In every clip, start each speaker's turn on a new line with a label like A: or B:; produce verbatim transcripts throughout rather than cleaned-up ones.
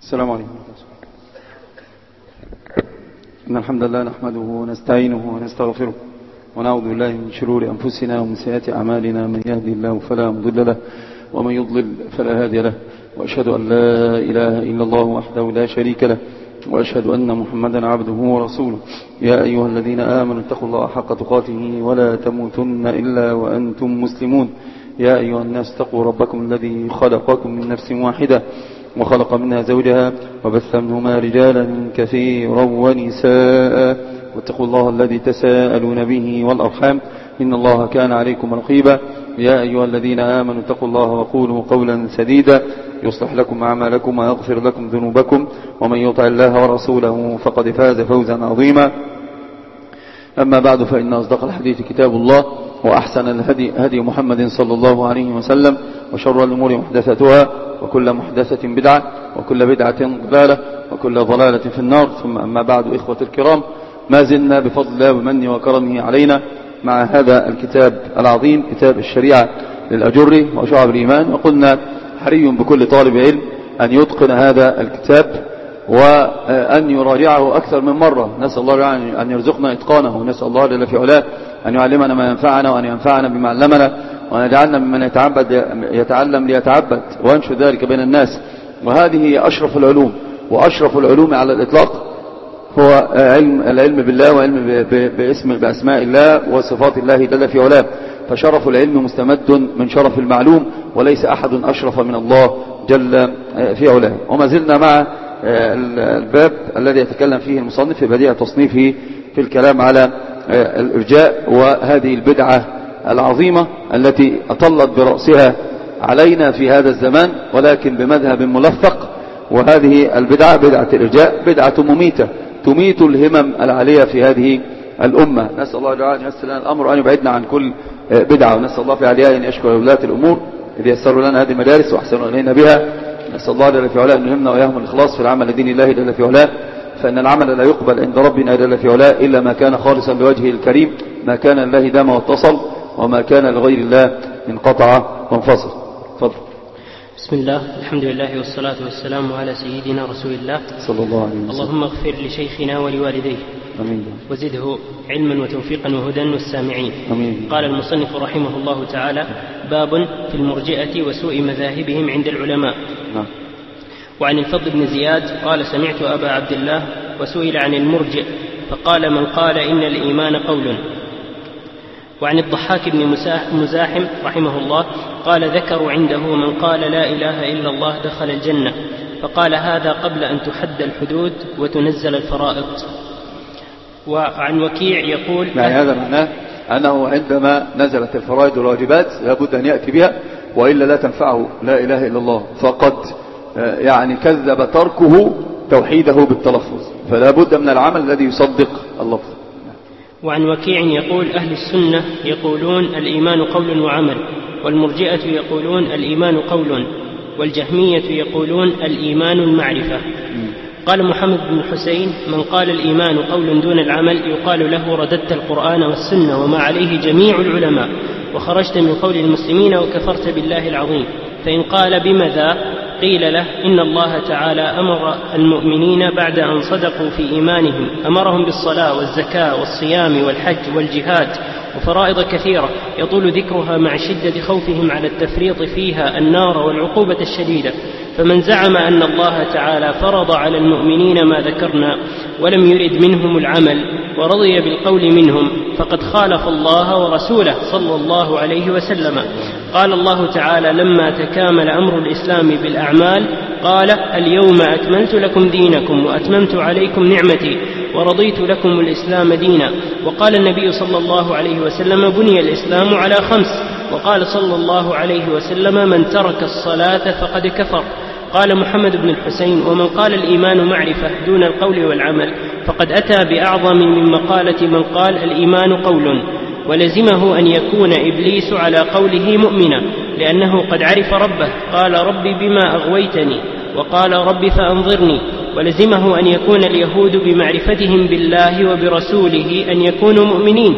A: السلام عليكم. إن الحمد لله نحمده ونستعينه ونستغفره ونعوذ بالله من شرور أنفسنا ومن سيئات أعمالنا. من يهدي الله فلا مضل له ومن يضلل فلا هادي له، وأشهد أن لا إله إلا الله وحده لا شريك له، وأشهد أن محمدا عبده ورسوله. يا أيها الذين آمنوا اتقوا الله حق تقاته ولا تموتن إلا وأنتم مسلمون. يا أيها الناس اتقوا ربكم الذي خلقكم من نفس واحدة وخلق منها زوجها وبث منهما رجالا كثيرا ونساء، واتقوا الله الذي تساءلون به والأرحام إن الله كان عليكم رقيبا. يا أيها الذين آمنوا اتقوا الله وقولوا قولا سديدا يصلح لكم أعمالكم ويغفر لكم ذنوبكم، ومن يطع الله ورسوله فقد فاز فوزا عظيما. أما بعد، فإن أصدق الحديث كتاب الله، وأحسن الهدي هدي محمد صلى الله عليه وسلم، وشر الأمور محدثتها، وكل محدثة بدعة، وكل بدعة ضلالة، وكل ضلالة في النار. ثم أما بعد، إخوة الكرام، ما زلنا بفضل الله ومنه وكرمه علينا مع هذا الكتاب العظيم، كتاب الشريعة للأجري وشعب الإيمان. وقلنا حري بكل طالب علم أن يتقن هذا الكتاب وأن يراجعه أكثر من مرة. نسأل الله أن يرزقنا إتقانه، ونسأل الله جل في علاه أن يعلمنا ما ينفعنا، وأن ينفعنا بما علمنا، وأن يجعلنا ممن يتعبد يتعلم ليتعبد وينشر ذلك بين الناس. وهذه هي أشرف العلوم، وأشرف العلوم على الإطلاق هو علم العلم بالله، وعلم باسم بأسماء الله وصفات الله جل في علاه. فشرف العلم مستمد من شرف المعلوم، وليس أحد أشرف من الله جل في علاه. وما زلنا مع الباب الذي يتكلم فيه المصنف في بديع تصنيفه في الكلام على الإرجاء، وهذه البدعة العظيمة التي أطلت برأسها علينا في هذا الزمان، ولكن بمذهب ملفق. وهذه البدعة بدعة الإرجاء، بدعة مميتة تميت الهمم العالية في هذه الأمة. نسأل الله جل أن ييسر لنا الأمر وأن يبعدنا عن كل بدعة، ونسأل الله في عليها أن يشكر ولاة الأمور إذ يسروا لنا هذه المدارس وأحسنوا إلينا بها. نسأل الله جل في علاه أن يهمنا وإياهم الإخلاص في العمل لدين الله جل في علاه، فإن العمل لا يقبل عند ربنا جل في علاه إلا ما كان خالصا لوجهه الكريم. ما كان لله دام واتصل، وما كان لغير الله انقطع وانفصل. تفضل.
B: بسم الله، الحمد لله والصلاة والسلام على سيدنا رسول الله صلى الله عليه وسلم. اللهم اغفر لشيخنا ولوالديه، آمين، وزده علما وتوفيقا وهدى والسامعين، آمين. قال المصنف رحمه الله تعالى: باب في المرجئة وسوء مذاهبهم عند العلماء. نعم. وعن الفضل بن زياد قال: سمعت أبا عبد الله وسئل عن المرجئ فقال: من قال إن الإيمان قول. وعن الضحاك بن مزاحم رحمه الله قال: ذكروا عنده من قال لا إله إلا الله دخل الجنة، فقال: هذا قبل أن تحد الحدود وتنزل الفرائض. وعن وكيع يقول:
A: يعني هذا معناه أنه عندما نزلت الفرائض والواجبات لابد أن يأتي بها، وإلا لا تنفعه لا إله إلا الله، فقد يعني كذب تركه توحيده بالتلفظ، فلا بد من العمل الذي يصدق اللفظ.
B: وعن وكيع يقول: أهل السنة يقولون الإيمان قول وعمل، والمرجئة يقولون الإيمان قول، والجهمية يقولون الإيمان المعرفة. قال محمد بن حسين: من قال الإيمان قول دون العمل يقال له رددت القرآن والسنة وما عليه جميع العلماء، وخرجت من قول المسلمين وكفرت بالله العظيم. فإن قال بماذا؟ قيل له: إن الله تعالى أمر المؤمنين بعد أن صدقوا في إيمانهم، أمرهم بالصلاة والزكاة والصيام والحج والجهاد وفرائض كثيرة يطول ذكرها مع شدة خوفهم على التفريط فيها النار والعقوبة الشديدة. فمن زعم أن الله تعالى فرض على المؤمنين ما ذكرنا ولم يرد منهم العمل ورضي بالقول منهم فقد خالف الله ورسوله صلى الله عليه وسلم. قال الله تعالى لما تكامل أمر الإسلام بالأعمال قال: اليوم أكملت لكم دينكم وأتممت عليكم نعمتي ورضيت لكم الإسلام دينا. وقال النبي صلى الله عليه وسلم: بني الإسلام على خمس. وقال صلى الله عليه وسلم: من ترك الصلاة فقد كفر. قال محمد بن الحسين: ومن قال الإيمان معرفة دون القول والعمل فقد أتى بأعظم من مقالة من قال الإيمان قول، ولزمه أن يكون إبليس على قوله مؤمنا، لأنه قد عرف ربه قال: رب بما أغويتني، وقال: رب فأنظرني. ولزمه أن يكون اليهود بمعرفتهم بالله وبرسوله أن يكونوا مؤمنين،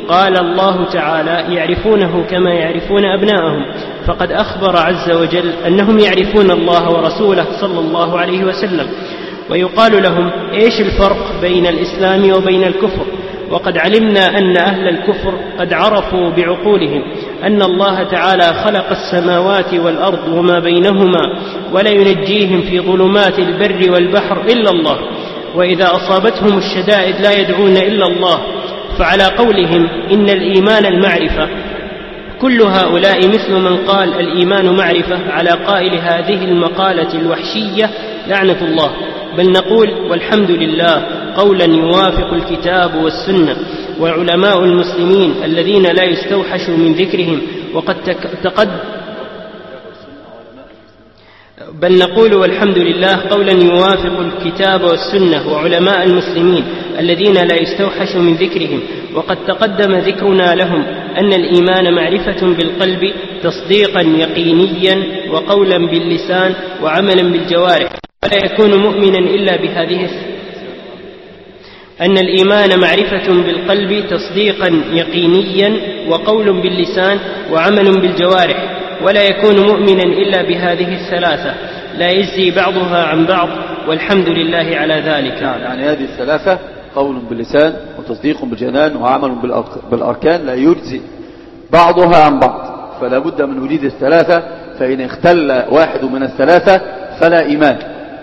B: قال الله تعالى يعرفونه كما يعرفون أبناءهم، فقد أخبر عز وجل أنهم يعرفون الله ورسوله صلى الله عليه وسلم. ويقال لهم إيش الفرق بين الإسلام وبين الكفر؟ وقد علمنا أن أهل الكفر قد عرفوا بعقولهم أن الله تعالى خلق السماوات والأرض وما بينهما ولا ينجيهم في ظلمات البر والبحر إلا الله، وإذا أصابتهم الشدائد لا يدعون إلا الله. فعلى قولهم إن الإيمان المعرفة، كل هؤلاء مثل من قال الإيمان معرفة على قائل هذه المقالة الوحشية لعنة الله، بل نقول والحمد لله قولا يوافق الكتاب والسنة. وعلماء المسلمين الذين لا يستوحش من ذكرهم وقد تقد بل نقول والحمد لله قولا يوافق الكتاب والسنة وعلماء المسلمين الذين لا يستوحش من ذكرهم وقد تقدم ذكرنا لهم أن الإيمان معرفة بالقلب تصديقا يقينيا وقولا باللسان وعملا بالجوارح، ولا يكون مؤمنا إلا بهذه أن الإيمان معرفة بالقلب تصديقا يقينيا وقول باللسان وعمل بالجوارح، ولا يكون مؤمنا إلا بهذه الثلاثة، لا يجزي بعضها عن بعض، والحمد لله على ذلك.
A: يعني هذه الثلاثة قول باللسان وتصديق بالجنان وعمل بالأركان لا يجزي بعضها عن بعض، فلا بد من وجود الثلاثة، فإن اختل واحد من الثلاثة فلا إيمان،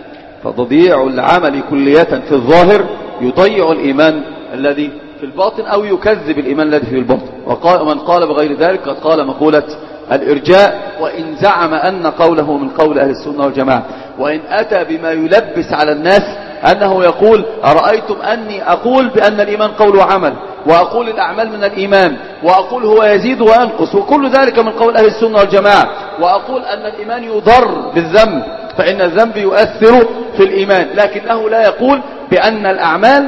A: فتضييع العمل كلية في الظاهر يضيع الإيمان الذي في الباطن أو يكذب الإيمان الذي في الباطن. ومن قال بغير ذلك قد قال مقولة الإرجاء، وإن زعم أن قوله من قول أهل السنة والجماعة، وإن أتى بما يلبس على الناس أنه يقول أرأيتم أني أقول بأن الإيمان قول وعمل، وأقول الأعمال من الإيمان، وأقول هو يزيد وينقص، وكل ذلك من قول أهل السنة والجماعة، وأقول أن الإيمان يضر بالذنب فإن الذنب يؤثر في الإيمان، لكنه لا يقول بأن الأعمال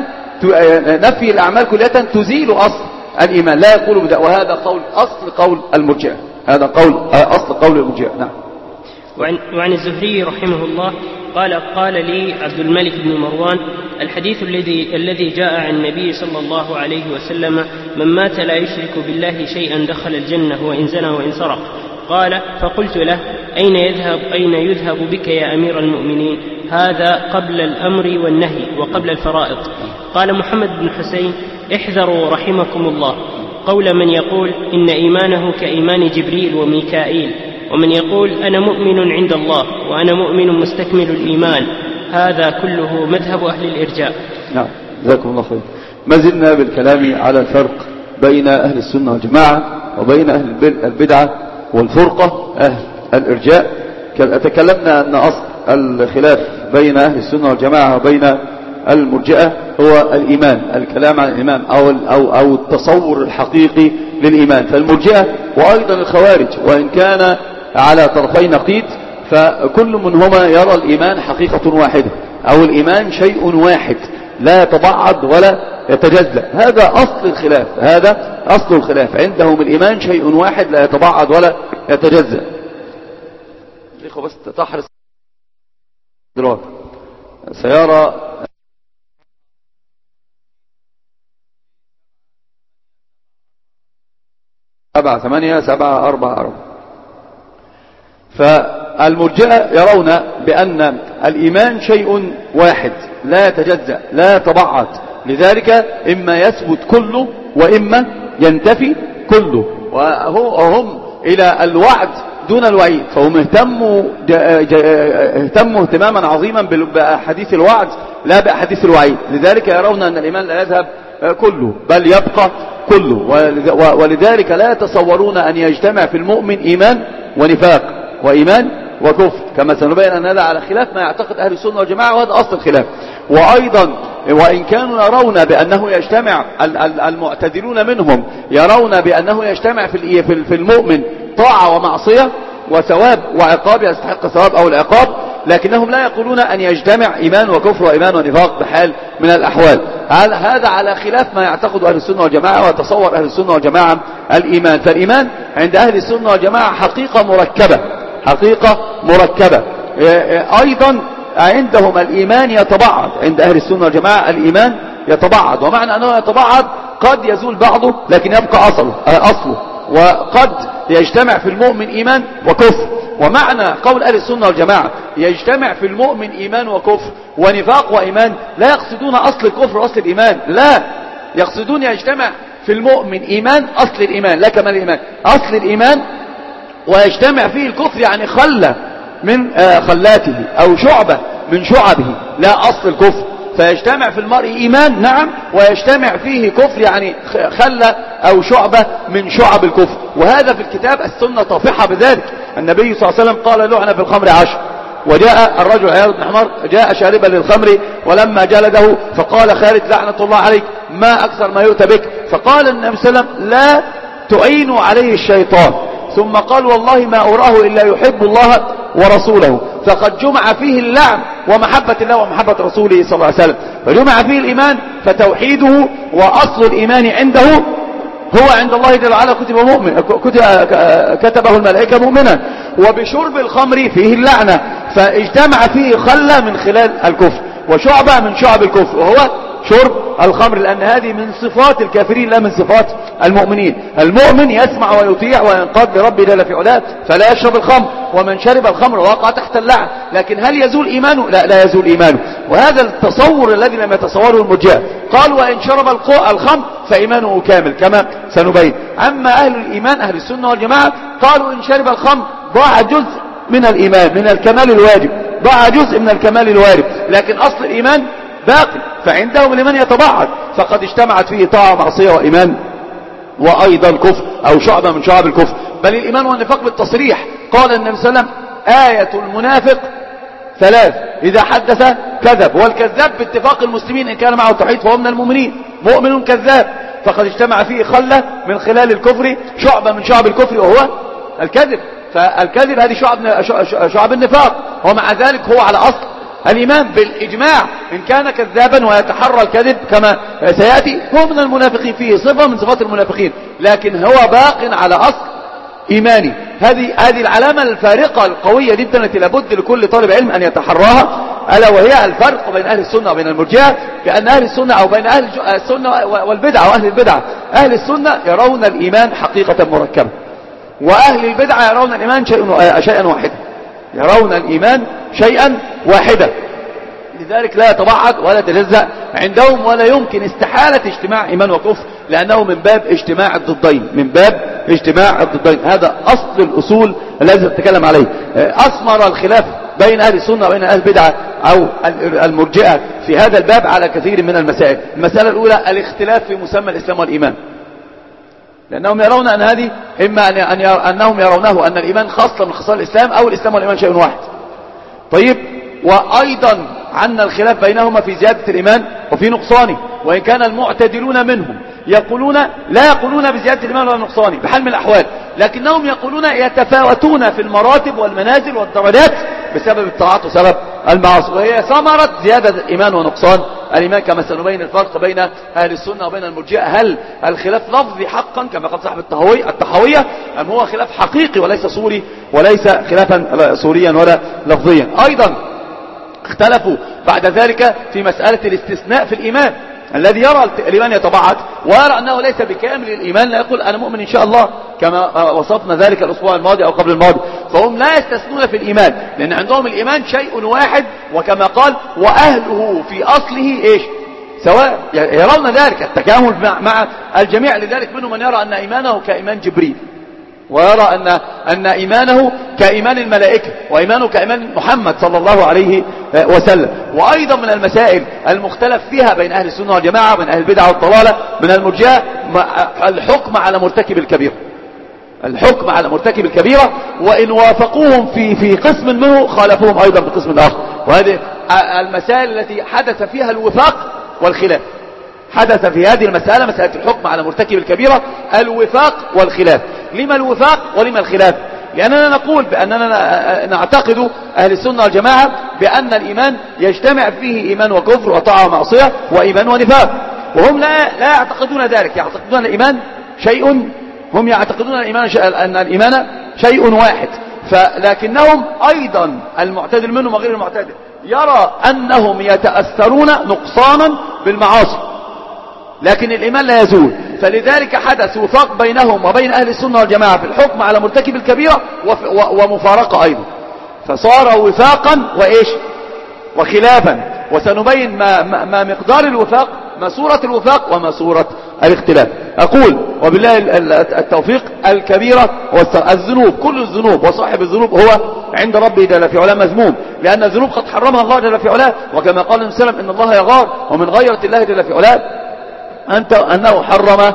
A: نفي الأعمال كلها تزيل أصل الإيمان، لا يقول بذلك، وهذا قول أصل قول المرجئة، هذا قول أصل قول المرجئة. نعم.
B: وعن, وعن الزهري رحمه الله قال قال لي عبد الملك بن مروان الحديث الذي الذي جاء عن النبي صلى الله عليه وسلم من مات لا يشرك بالله شيئا دخل الجنة وإن زنى وإن سرق. قال فقلت له أين يذهب أين يذهب بك يا أمير المؤمنين؟ هذا قبل الأمر والنهي وقبل الفرائض. قال محمد بن حسين احذروا رحمكم الله قول من يقول إن إيمانه كإيمان جبريل وميكائيل، ومن يقول أنا مؤمن عند الله وأنا مؤمن مستكمل الإيمان، هذا كله مذهب أهل الإرجاء.
A: نعم، جزاكم الله خير. ما زلنا بالكلام على الفرق بين أهل السنة والجماعة وبين أهل البدعة والفرقة أهل الإرجاء. تكلمنا أن أصل الخلاف بين أهل السنة والجماعة وبين المرجئة هو الإيمان، الكلام عن الإيمان أو, أو, أو التصور الحقيقي للإيمان. فالمرجئة وأيضا الخوارج وإن كان على طرفي نقيض فكل منهما يرى الإيمان حقيقة واحدة، أو الإيمان شيء واحد لا يتبعض ولا يتجزأ. هذا أصل الخلاف، هذا أصل الخلاف عندهم، الإيمان شيء واحد لا يتبعض ولا يتجزأ. الإخوة بس تحرص دلوقتي سيارة سبعة ثمانية سبعة أربعة أربعة. فالمرجئة يرون بأن الإيمان شيء واحد لا يتجزأ لا يتبعض، لذلك إما يثبت كله وإما ينتفي كله، وهم إلى الوعد دون الوعيد، فهم اهتموا اهتموا اهتماما عظيما بأحاديث الوعد لا بأحاديث الوعيد، لذلك يرون أن الإيمان لا يذهب كله بل يبقى كله، ولذلك لا يتصورون أن يجتمع في المؤمن إيمان ونفاق وإيمان وكفر، كما سنبين أن هذا على خلاف ما يعتقد أهل السنة والجماعة، وهذا أصل الخلاف. وأيضا وإن كانوا يرون بأنه يجتمع المعتدلون منهم يرون بأنه يجتمع في المؤمن طاعة ومعصية وثواب وعقاب، يستحق الثواب أو العقاب، لكنهم لا يقولون أن يجتمع إيمان وكفر وإيمان ونفاق بحال من الأحوال. هذا على خلاف ما يعتقد أهل السنة والجماعة وتصور أهل السنة والجماعة الإيمان. فالإيمان عند أهل السنة والجماعة حقيقة مركبة، حقيقة مركبة. أيضا عندهم الإيمان يتبعض، عند أهل السنة والجماعة الإيمان يتبعض، ومعنى أنه يتبعض قد يزول بعضه لكن يبقى أصله, أصله وقد يجتمع في المؤمن إيمان وكفر. ومعنى قول أهل السنة والجماعة يجتمع في المؤمن إيمان وكفر ونفاق وإيمان لا يقصدون أصل الكفر وأصل الإيمان، لا، يقصدون يجتمع في المؤمن إيمان أصل الإيمان لا كمال الإيمان، أصل الإيمان ويجتمع فيه الكفر يعني خلة من خلاته أو شعبة من شعبه لا أصل الكفر. فيجتمع في المرء إيمان نعم ويجتمع فيه كفر يعني خلة أو شعبة من شعب الكفر. وهذا في الكتاب السنة طافحة بذلك. النبي صلى الله عليه وسلم قال لعن في الخمر عشر. وجاء الرجل عياض بن حمار جاء شاربا للخمر ولما جلده فقال خالد لعنة الله عليك ما أكثر ما يؤتى بك. فقال النبي صلى الله عليه وسلم لا تعينوا عليه الشيطان. ثم قال والله ما أراه إلا يحب الله ورسوله. فقد جمع فيه اللعن ومحبة الله ومحبة رسوله صلى الله عليه وسلم. فجمع فيه الإيمان فتوحيده وأصل الإيمان عنده هو عند الله جل وعلا كتب مؤمن كتبه الملائكة مؤمنا. وبشرب الخمر فيه اللعنة فاجتمع فيه خلة من خلال الكفر وشعبة من شعب الكفر وهو شرب الخمر، لأن هذه من صفات الكافرين لا من صفات المؤمنين. المؤمن يسمع ويطيع وينقاد لربه جل في علاه فلا يشرب الخمر، ومن شرب الخمر وقع تحت اللعن. لكن هل يزول إيمانه؟ لا لا يزول إيمانه. وهذا التصور الذي لم يتصوره المرجئة. قال وإن شرب الخمر فإيمانه كامل كما سنبين. أما أهل الإيمان أهل السنة والجماعة قالوا إن شرب الخمر ضاع جزء من الإيمان من الكمال الواجب، ضاع جزء من الكمال الواجب، لكن أصل الإيمان باقي. فعندهم الإيمان يتبعض فقد اجتمعت فيه طاعة ومعصية وإيمان وأيضا كفر أو شعبة من شعب الكفر. بل الإيمان والنفاق بالتصريح. قال النبي صلى الله عليه وسلم آية المنافق ثلاث إذا حدث كذب. والكذاب باتفاق المسلمين إن كان معه التوحيد فهو من المؤمنين مؤمن كذاب. فقد اجتمع فيه خلة من خلال الكفر شعبة من شعب الكفر وهو الكذب. فالكذب هذه شعب شعب النفاق ومع ذلك هو على أصل الإيمان بالإجماع. إن كان كذابا ويتحرى الكذب كما سيأتي هو من المنافقين فيه صفة من صفات المنافقين لكن هو باق على أصل إيماني. هذه هذه العلامة الفارقة القوية جدا التي لابد لكل طالب علم أن يتحراها، ألا وهي الفرق بين أهل السنة وبين المرجئة. بأن أهل السنة أو بين أهل السنة والبدعة وأهل البدعة أهل السنة يرون الإيمان حقيقة مركبة وأهل البدعة يرون الإيمان شيئا شيئا واحدا يرون الإيمان شيئا واحدا. لذلك لا يتبعض ولا يتجزأ عندهم ولا يمكن استحالة اجتماع إيمان وكفر لأنه من باب اجتماع الضدين من باب اجتماع الضدين. هذا أصل الأصول الذي نتكلم عليه. أثمر الخلاف بين أهل السنة وبين أهل البدعة أو المرجئة في هذا الباب على كثير من المسائل. المسألة الأولى الاختلاف في مسمى الإسلام والإيمان، لأنهم يرون أن هذه إما أن أنهم يرونه أن الإيمان خاصة من خصال الإسلام أو الإسلام والإيمان شيء واحد. طيب وأيضا عنا الخلاف بينهما في زيادة الإيمان وفي نقصانه. وإن كان المعتدلون منهم يقولون لا يقولون بزيادة الإيمان ولا نقصانه بحال من الأحوال، لكنهم يقولون يتفاوتون في المراتب والمنازل والدرجات بسبب الطاعات وسبب المعاصي، وهي ثمرة زيادة الإيمان ونقصان الإيمان كما سنبين الفرق بين أهل السنة وبين المرجئة. هل الخلاف لفظي حقا كما قال صاحب الطحاوية أم هو خلاف حقيقي وليس صوري وليس خلافا صوريا ولا لفظيا؟ أيضا اختلفوا بعد ذلك في مسألة الاستثناء في الإيمان. الذي يرى الإيمان يتبعض ويرى أنه ليس بكامل الإيمان لا يقول أنا مؤمن إن شاء الله كما وصفنا ذلك الأسبوع الماضي أو قبل الماضي. فهم لا يستثنون في الإيمان لأن عندهم الإيمان شيء واحد وكما قال وأهله في أصله إيش سواء. يرون ذلك التكامل مع الجميع. لذلك منهم من يرى أن إيمانه كإيمان جبريل ويرى أن, أن إيمانه كإيمان الملائكة وإيمانه كإيمان محمد صلى الله عليه وسلم. وأيضا من المسائل المختلف فيها بين أهل السنة والجماعة وبين أهل البدعة والضلالة من المرجئة الحكم على مرتكب الكبيرة الحكم على مرتكب الكبيرة وإن وافقوهم في في قسم منه خالفوهم أيضا بقسم آخر. وهذه المسائل التي حدث فيها الوفاق والخلاف. حدث في هذه المسألة مسألة الحكم على مرتكب الكبيرة الوفاق والخلاف. لما الوفاق ولما الخلاف؟ لأننا نقول بأننا نعتقد أهل السنة والجماعة بأن الإيمان يجتمع فيه إيمان وكفر وطاعة ومعصية وإيمان ونفاق. وهم لا لا يعتقدون ذلك، يعتقدون الإيمان شيء هم يعتقدون الإيمان شيء أن الإيمان شيء واحد. فلكنهم أيضا المعتدل منهم وغير المعتدل يرى أنهم يتأثرون نقصانا بالمعاصي لكن الإيمان لا يزول. فلذلك حدث وفاق بينهم وبين أهل السنة والجماعة في الحكم على مرتكب الكبيرة ومفارقة أيضا، فصار وفاقا وإيش وخلافا. وسنبين ما, ما, ما مقدار الوفاق، ما صورة الوفاق وما صورة الاختلاف. أقول وبالله التوفيق، الكبيرة والذنوب، كل الذنوب وصاحب الذنوب هو عند ربه جل في علاه مذموم، لأن الذنوب قد حرمها الله جل في علاه، وكما قال النبي صلى الله عليه وسلم إن الله يغار، ومن غيرة الله جل في علاه أنه حرم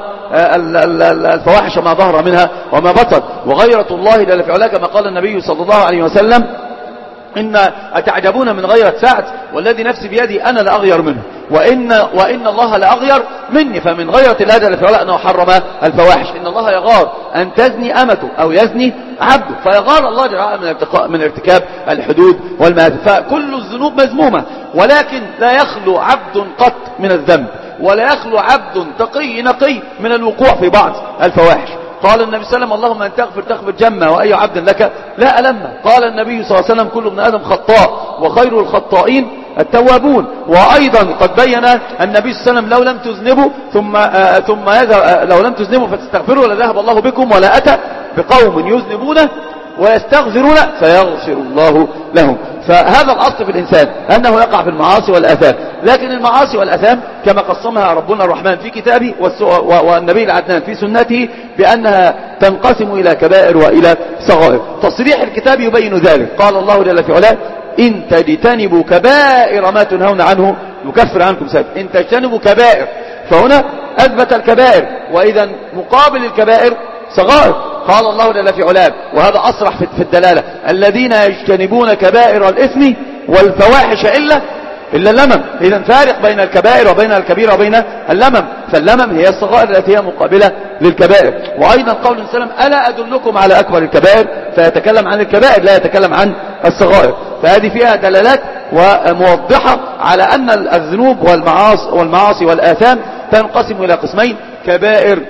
A: الفواحش ما ظهر منها وما بطن. وغيرة الله جل في علاه كما قال النبي صلى الله عليه وسلم إن أتعجبون من غيرة سعد والذي نفسي بيدي أنا لأغير منه، وإن, وإن الله لأغير مني. فمن غيرة الله جل في علاه أنه حرم الفواحش. إن الله يغار أن تزني أمته أو يزني عبده، فيغار الله جل وعلا من, من ارتكاب الحدود والمآثم. فكل الذنوب مذمومة، ولكن لا يخلو عبد قط من الذنب، ولا يخلو عبد تقي نقي من الوقوع في بعض الفواحش. قال النبي صلى الله عليه وسلم اللهم أن تغفر تغفر جمة وأي عبد لك لا ألمه. قال النبي صلى الله عليه وسلم كل ابن آدم خطاء وخير الخطائين التوابون. وأيضا قد بين النبي صلى الله عليه وسلم لو لم تذنبوا ثم آه ثم يذهب لو لم تذنبوا فتستغفروا لذهب الله بكم ولا أتى بقوم يذنبونه ويستغفرون فيغفر الله لهم. فهذا الأصل في الإنسان أنه يقع في المعاصي والآثام، لكن المعاصي والآثام كما قسمها ربنا الرحمن في كتابه والنبي العدنان في سنته بأنها تنقسم إلى كبائر وإلى صغائر. تصريح الكتاب يبين ذلك. قال الله جل في علاه إن تجتنبوا كبائر ما تنهون عنه نكفر عنكم سيئاتكم. إن تجتنبوا كبائر، فهنا أثبت الكبائر، وإذا مقابل الكبائر صغائر. قال الله جل في علاه وهذا أصرح في الدلالة الذين يجتنبون كبائر الإثم والفواحش إلا إلا اللمم. إذا فارق بين الكبائر وبين الكبيرة وبين اللمم، فاللمم هي الصغائر التي هي مقابلة للكبائر. وأيضا قول النبي صلى الله عليه وسلم ألا أدلكم على أكبر الكبائر، فيتكلم عن الكبائر لا يتكلم عن الصغائر. فهذه فيها دلالات وموضحة على أن الذنوب والمعاصي, والمعاصي والآثام تنقسم إلى قسمين كبائر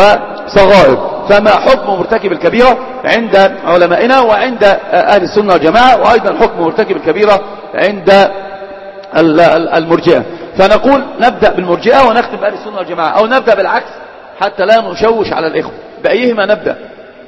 A: وصغائر. فما حكم مرتكب الكبيرة عند علمائنا وعند أهل السنة والجماعة، وأيضا حكم مرتكب الكبيرة عند المرجئة. فنقول نبدأ بالمرجئة ونختم بأهل السنة والجماعة، أو نبدأ بالعكس حتى لا نشوش على الإخوة. بأيهما نبدأ؟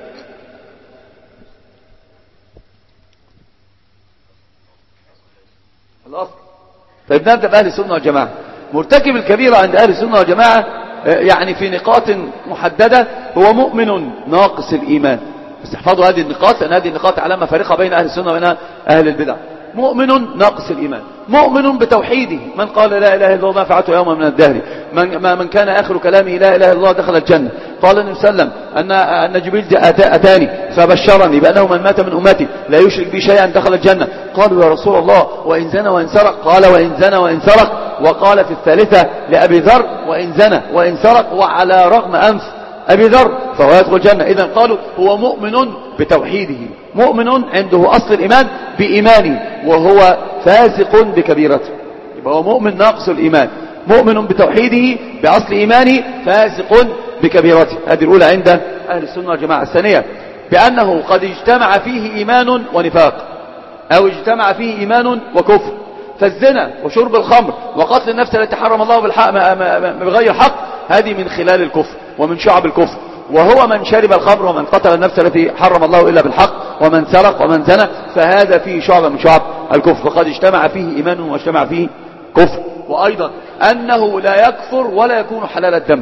A: الأصل. طيب نبدأ بأهل السنة والجماعة. مرتكب الكبيرة عند أهل السنة والجماعة يعني في نقاط محددة هو مؤمن ناقص الإيمان. بس احفظوا هذه النقاط، لأن هذه النقاط علامة فارقة بين أهل السنة وبين أهل البدع. مؤمن ناقص الإيمان، مؤمن بتوحيده، من قال لا إله إلا الله ما فعلته يوما من الدهر، من, من كان آخر كلامه لا إله إلا الله دخل الجنة. قال النبي صلى الله عليه وسلم أن, أن جبريل أتاني فبشرني بأنه من مات من أمتي لا يشرك بي شيئا دخل الجنة. قالوا يا رسول الله وإن زنى وإن سرق؟ قال وإن زنى وإن سرق. وقال في الثالثة لأبي ذر وإن زنى وإن سرق وعلى رغم أنف أبي ذر فهو يدخل الجنة. إذن قالوا هو مؤمن بتوحيده، مؤمن عنده أصل الإيمان بإيمانه، وهو فاسق بكبيرته. يبقى هو مؤمن ناقص الإيمان، مؤمن بتوحيده بأصل إيمانه، فاسق بكبيرته. هذه الأولى عند أهل السنة والجماعة. الثانية بأنه قد اجتمع فيه إيمان ونفاق، أو اجتمع فيه إيمان وكفر. فالزنا وشرب الخمر وقتل النفس التي حرم الله بالحق بغير حق هذه من خلال الكفر ومن شعب الكفر. وهو من شرب الخمر ومن قتل النفس التي حرم الله إلا بالحق ومن سرق ومن زنى، فهذا فيه شعب من شعب الكفر، فقد اجتمع فيه إيمان واجتمع فيه كفر. وأيضا أنه لا يكفر ولا يكون حلال الدم،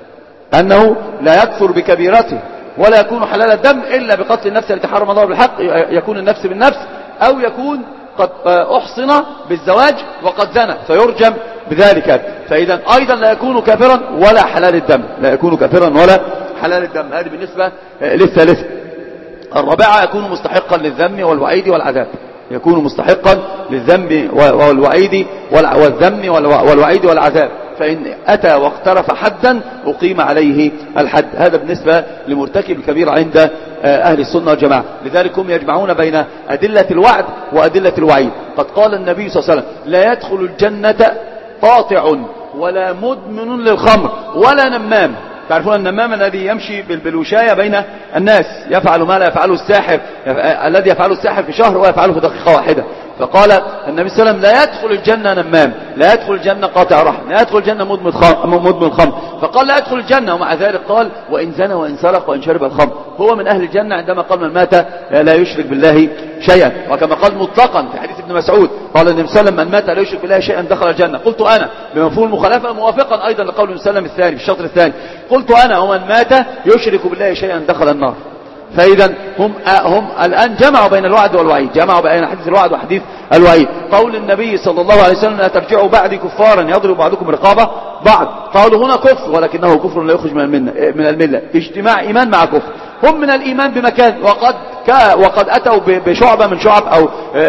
A: أنه لا يكفر بكبيرته ولا يكون حلال الدم إلا بقتل النفس التي حرم الله بالحق، يكون النفس بالنفس، أو يكون قد أحصن بالزواج وقد زنى فيرجم بذلك. فإذا أيضا لا يكون كافرا ولا حلال الدم، لا يكون كافرا ولا حلال الدم. هذه بالنسبة للثالثة. الرابعة يكون مستحقا للذم والوعيد والعذاب، يكون مستحقا للذم والوعيد والذم والوعيد والعذاب، فإن أتى واقترف حدا أقيم عليه الحد. هذا بالنسبة لمرتكب الكبيرة عند أهل السنة والجماعة. لذلك هم يجمعون بين أدلة الوعد وأدلة الوعيد. قد قال النبي صلى الله عليه وسلم لا يدخل الجنة قاطع ولا مدمن للخمر ولا نمام. تعرفون النمام الذي يمشي بالوشاية بين الناس، يفعل ما لا يفعله الساحر، الذي يفعله الساحر في شهر ويفعله في دقيقة واحدة. فقال النبي صلى الله عليه وسلم لا يدخل الجنة نمام، لا يدخل الجنة قاطع رحم، لا يدخل الجنة مدمن خمر فقال لا يدخل الجنة، ومع ذلك قال وإن زنى وإن سرق وإن شرب الخمر هو من أهل الجنة، عندما قال من مات لا يشرك بالله شيئا. وكما قال مطلقا في حديث ابن مسعود قال النبي صلى الله عليه وسلم من مات لا يشرك بالله شيئا دخل الجنة. قلت أنا بمفهوم المخالفة موافقا أيضا لقول النبي صلى الله عليه وسلم الثاني في الشطر الثاني، قلت أنا ومن مات يشرك بالله شيئا دخل النار. فإذا هم هم الآن جمعوا بين الوعد والوعيد، جمعوا بين حديث الوعد وحديث الوعيد. قول النبي صلى الله عليه وسلم لا ترجعوا بعدي كفارا يضرب بعضكم رقابة بعض، قالوا هنا كفر ولكنه كفر لا يخرج من من الملة، اجتماع إيمان مع كفر. هم من الإيمان بمكان، وقد وقد أتوا بشعبة من شعب أو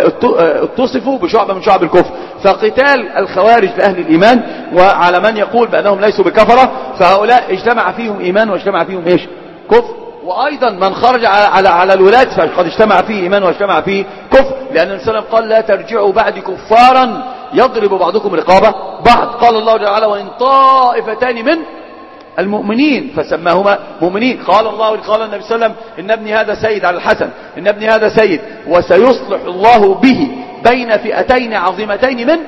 A: اتصفوا بشعبة من شعب الكفر. فقتال الخوارج لأهل الإيمان وعلى من يقول بأنهم ليسوا بكفرة، فهؤلاء اجتمع فيهم إيمان واجتمع فيهم إيش؟ كفر. وأيضا من خرج على على, على الولاة فقد اجتمع فيه إيمان واجتمع فيه كفر، لأن النبي صلى الله عليه وسلم قال لا ترجعوا بعد كفارا يضرب بعضكم رقابة بعض. قال الله جل وعلا وإن طائفتان من المؤمنين فسماهما مؤمنين. قال الله قال النبي صلى الله عليه وسلم إن ابني هذا سيد على الحسن، إن ابني هذا سيد وسيصلح الله به بين فئتين عظيمتين من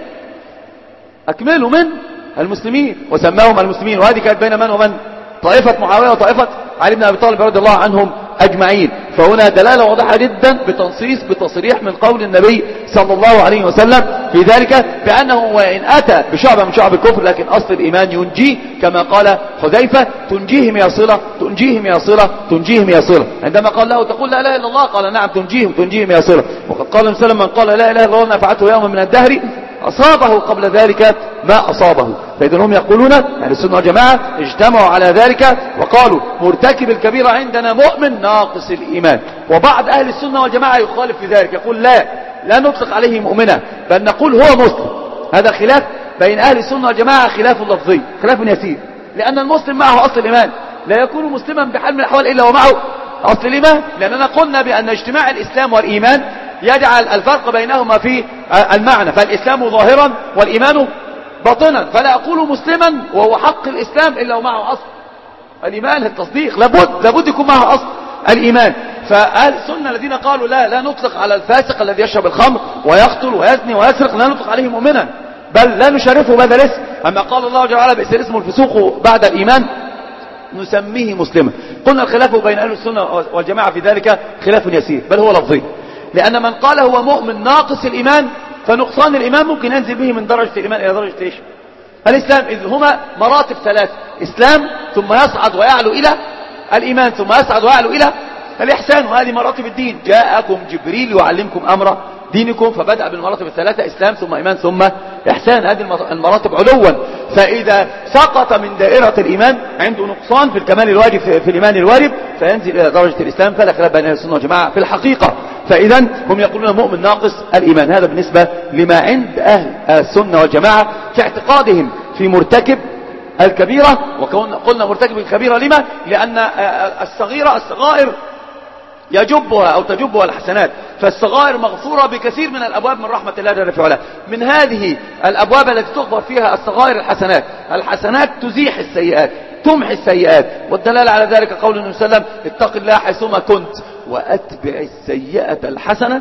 A: أكملوا من المسلمين، وسماهم المسلمين. وهذه كانت بين من ومن؟ طائفة معاوية وطائفة علي بن أبي طالب رضي الله عنهم أجمعين. فهنا دلالة واضحة جدا بتنصيص بتصريح من قول النبي صلى الله عليه وسلم في ذلك بأنه وإن أتى بشعب من شعب الكفر لكن أصل الإيمان ينجيه، كما قال حذيفة تنجيهم يا صلة تنجيهم يا صلة تنجيهم يا صلة. عندما قال له تقول لا إله إلا الله قال نعم تنجيهم تنجيهم يا صلة. وقد قال النبي صلى الله عليه وسلم من قال لا إله إلا الله نفعته يوما من الدهر أصابه قبل ذلك ما أصابه. فإذا هم يقولون أهل السنة والجماعة اجتمعوا على ذلك وقالوا مرتكب الكبيرة عندنا مؤمن ناقص الإيمان. وبعض أهل السنة والجماعة يخالف في ذلك، يقول لا لا نطلق عليه مؤمنا بل نقول هو مسلم. هذا خلاف بين أهل السنة والجماعة، خلاف لفظي خلاف يسير، لأن المسلم معه أصل الإيمان، لا يكون مسلما بحال من الأحوال إلا ومعه أصل الإيمان. لأننا قلنا بأن اجتماع الإسلام والإيمان يجعل الفرق بينهما في المعنى، فالإسلام ظاهرا والإيمان باطنا. فلا أقول مسلما وهو حق الإسلام إلا ومعه أصل الإيمان التصديق، لابد لابد يكون معه أصل الإيمان. فأهل السنة الذين قالوا لا لا نطلق على الفاسق الذي يشرب الخمر ويقتل ويزني ويسرق لا نطلق عليه مؤمنا بل لا نشرفه بهذا الاسم. أما قال الله جل وعلا بئس الاسم الفسوق بعد الإيمان نسميه مسلما. قلنا الخلاف بين أهل السنة والجماعة في ذلك خلاف يسير بل هو لفظي، لأن من قال هو مؤمن ناقص الإيمان فنقصان الإيمان ممكن ينزل به من درجة الإيمان إلى درجة إيش؟ الإسلام، إذ هما مراتب ثلاث: إسلام ثم يصعد ويعلو إلى الإيمان ثم يصعد ويعلو إلى الإحسان. وهذه مراتب الدين، جاءكم جبريل يعلمكم أمر دينكم، فبدأ بالمراتب الثلاثة إسلام ثم إيمان ثم إحسان، هذه المراتب علوا. فإذا سقط من دائرة الإيمان عنده نقصان في الكمال الواجب في الإيمان الواجب فينزل إلى درجة الإسلام، فلا خلاف بين أهل السنة والجماعة في الحقيقة. فإذا هم يقولون مؤمن ناقص الإيمان. هذا بالنسبة لما عند أهل السنة والجماعة في اعتقادهم في مرتكب الكبيرة. وقلنا مرتكب الكبيرة لما؟ لأن الصغيرة الصغائر يجبها أو تجبها الحسنات، فالصغائر مغفورة بكثير من الأبواب من رحمة الله جل في علاه. من هذه الأبواب التي تغفر فيها الصغائر الحسنات، الحسنات تزيح السيئات تمحي السيئات، والدلالة على ذلك قول النبي صلى الله عليه وسلم اتق الله حيثما كنت وأتبع السيئة الحسنة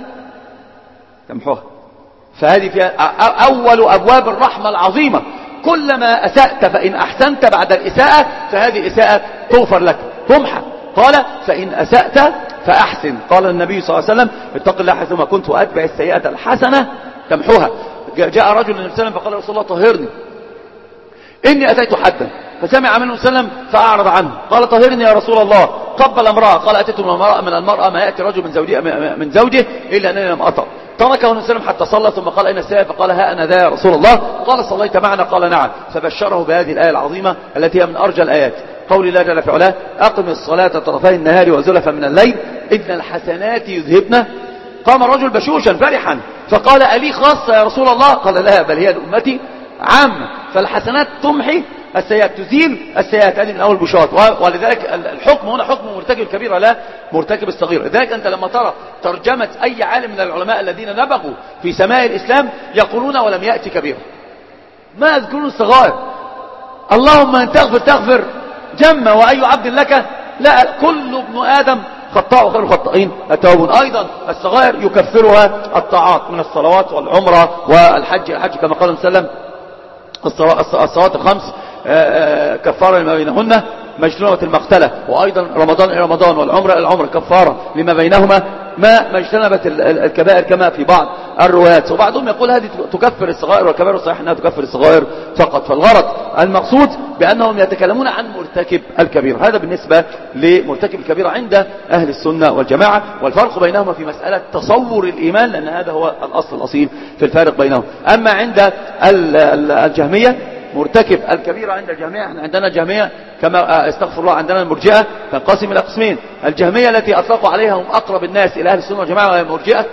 A: تمحوها. فهذه فيها أول أبواب الرحمة العظيمة. كلما أسأت فإن أحسنت بعد الإساءة فهذه الإساءة تغفر لك تمحى. قال فإن أسأت فأحسن. قال النبي صلى الله عليه وسلم اتق الله حيثما كنت وأتبع السيئة الحسنة تمحوها. جاء رجل للنبي صلى الله عليه وسلم فقال رسول الله طهرني إني أتيت حدا، فسمع منه صلى الله عليه وسلم فأعرض عنه. قال طهرني يا رسول الله. قبل امرأة، قال أتيت من المرأة, من المرأة ما يأتي رجل من زوجه, من زوجه إلا أنني لم أطأ. تركه النبي صلى الله عليه وسلم حتى صلى ثم قال أين السائل؟ فقال ها أنا ذا يا رسول الله. قال صليت معنا؟ قال نعم. فبشره بهذه الآية العظيمة التي هي من أرجى الآيات، قول الله جل في علاه أقم الصلاة طرفي النهار وزلفا من الليل إن الحسنات يذهبن. قام الرجل بشوشا فرحا فقال ألي خاصة يا رسول الله؟ قال لا بل هي لأمتي عامة. فالحسنات تمحي السيئات تزيل السيئات، هذه من أول بشارة. ولذلك الحكم هنا حكم مرتكب الكبيرة لا مرتكب الصغير. لذلك أنت لما ترى ترجمة أي عالم من العلماء الذين نبغوا في سماء الإسلام يقولون ولم يأتي كبيرة، ما يذكرون الصغائر. اللهم أن تغفر تغفر جمة وأي عبد لك لا، كل ابن آدم خطاء وخير الخطائين التوابون. أيضا الصغائر يكفرها الطاعات من الصلوات والعمرة والحج. الحج كما قال صلى الله عليه وسلم الصلوات الخمس كفارة لما بينهن، ما اجتنبت المقتلة، وأيضا رمضان إلى رمضان والعمرة إلى العمرة كفارة لما بينهما، ما ما اجتنبت الكبائر كما في بعض الروايات. وبعضهم يقول هذه تكفر الصغائر والكبائر، الصحيح أنها تكفر الصغائر فقط. فالغرض المقصود بأنهم يتكلمون عن مرتكب الكبيرة. هذا بالنسبة لمرتكب الكبيرة عند أهل السنة والجماعة، والفرق بينهما في مسألة تصور الإيمان، لأن هذا هو الأصل الأصيل في الفارق بينهم. أما عند الجهمية مرتكب الكبيرة، عند الجهمية عندنا جهمية كما استغفر الله عندنا المرجئة تنقسم إلى قسمين. الجهمية التي أطلقوا عليها هم أقرب الناس إلى أهل السنة والجماعة، وهي مرجئة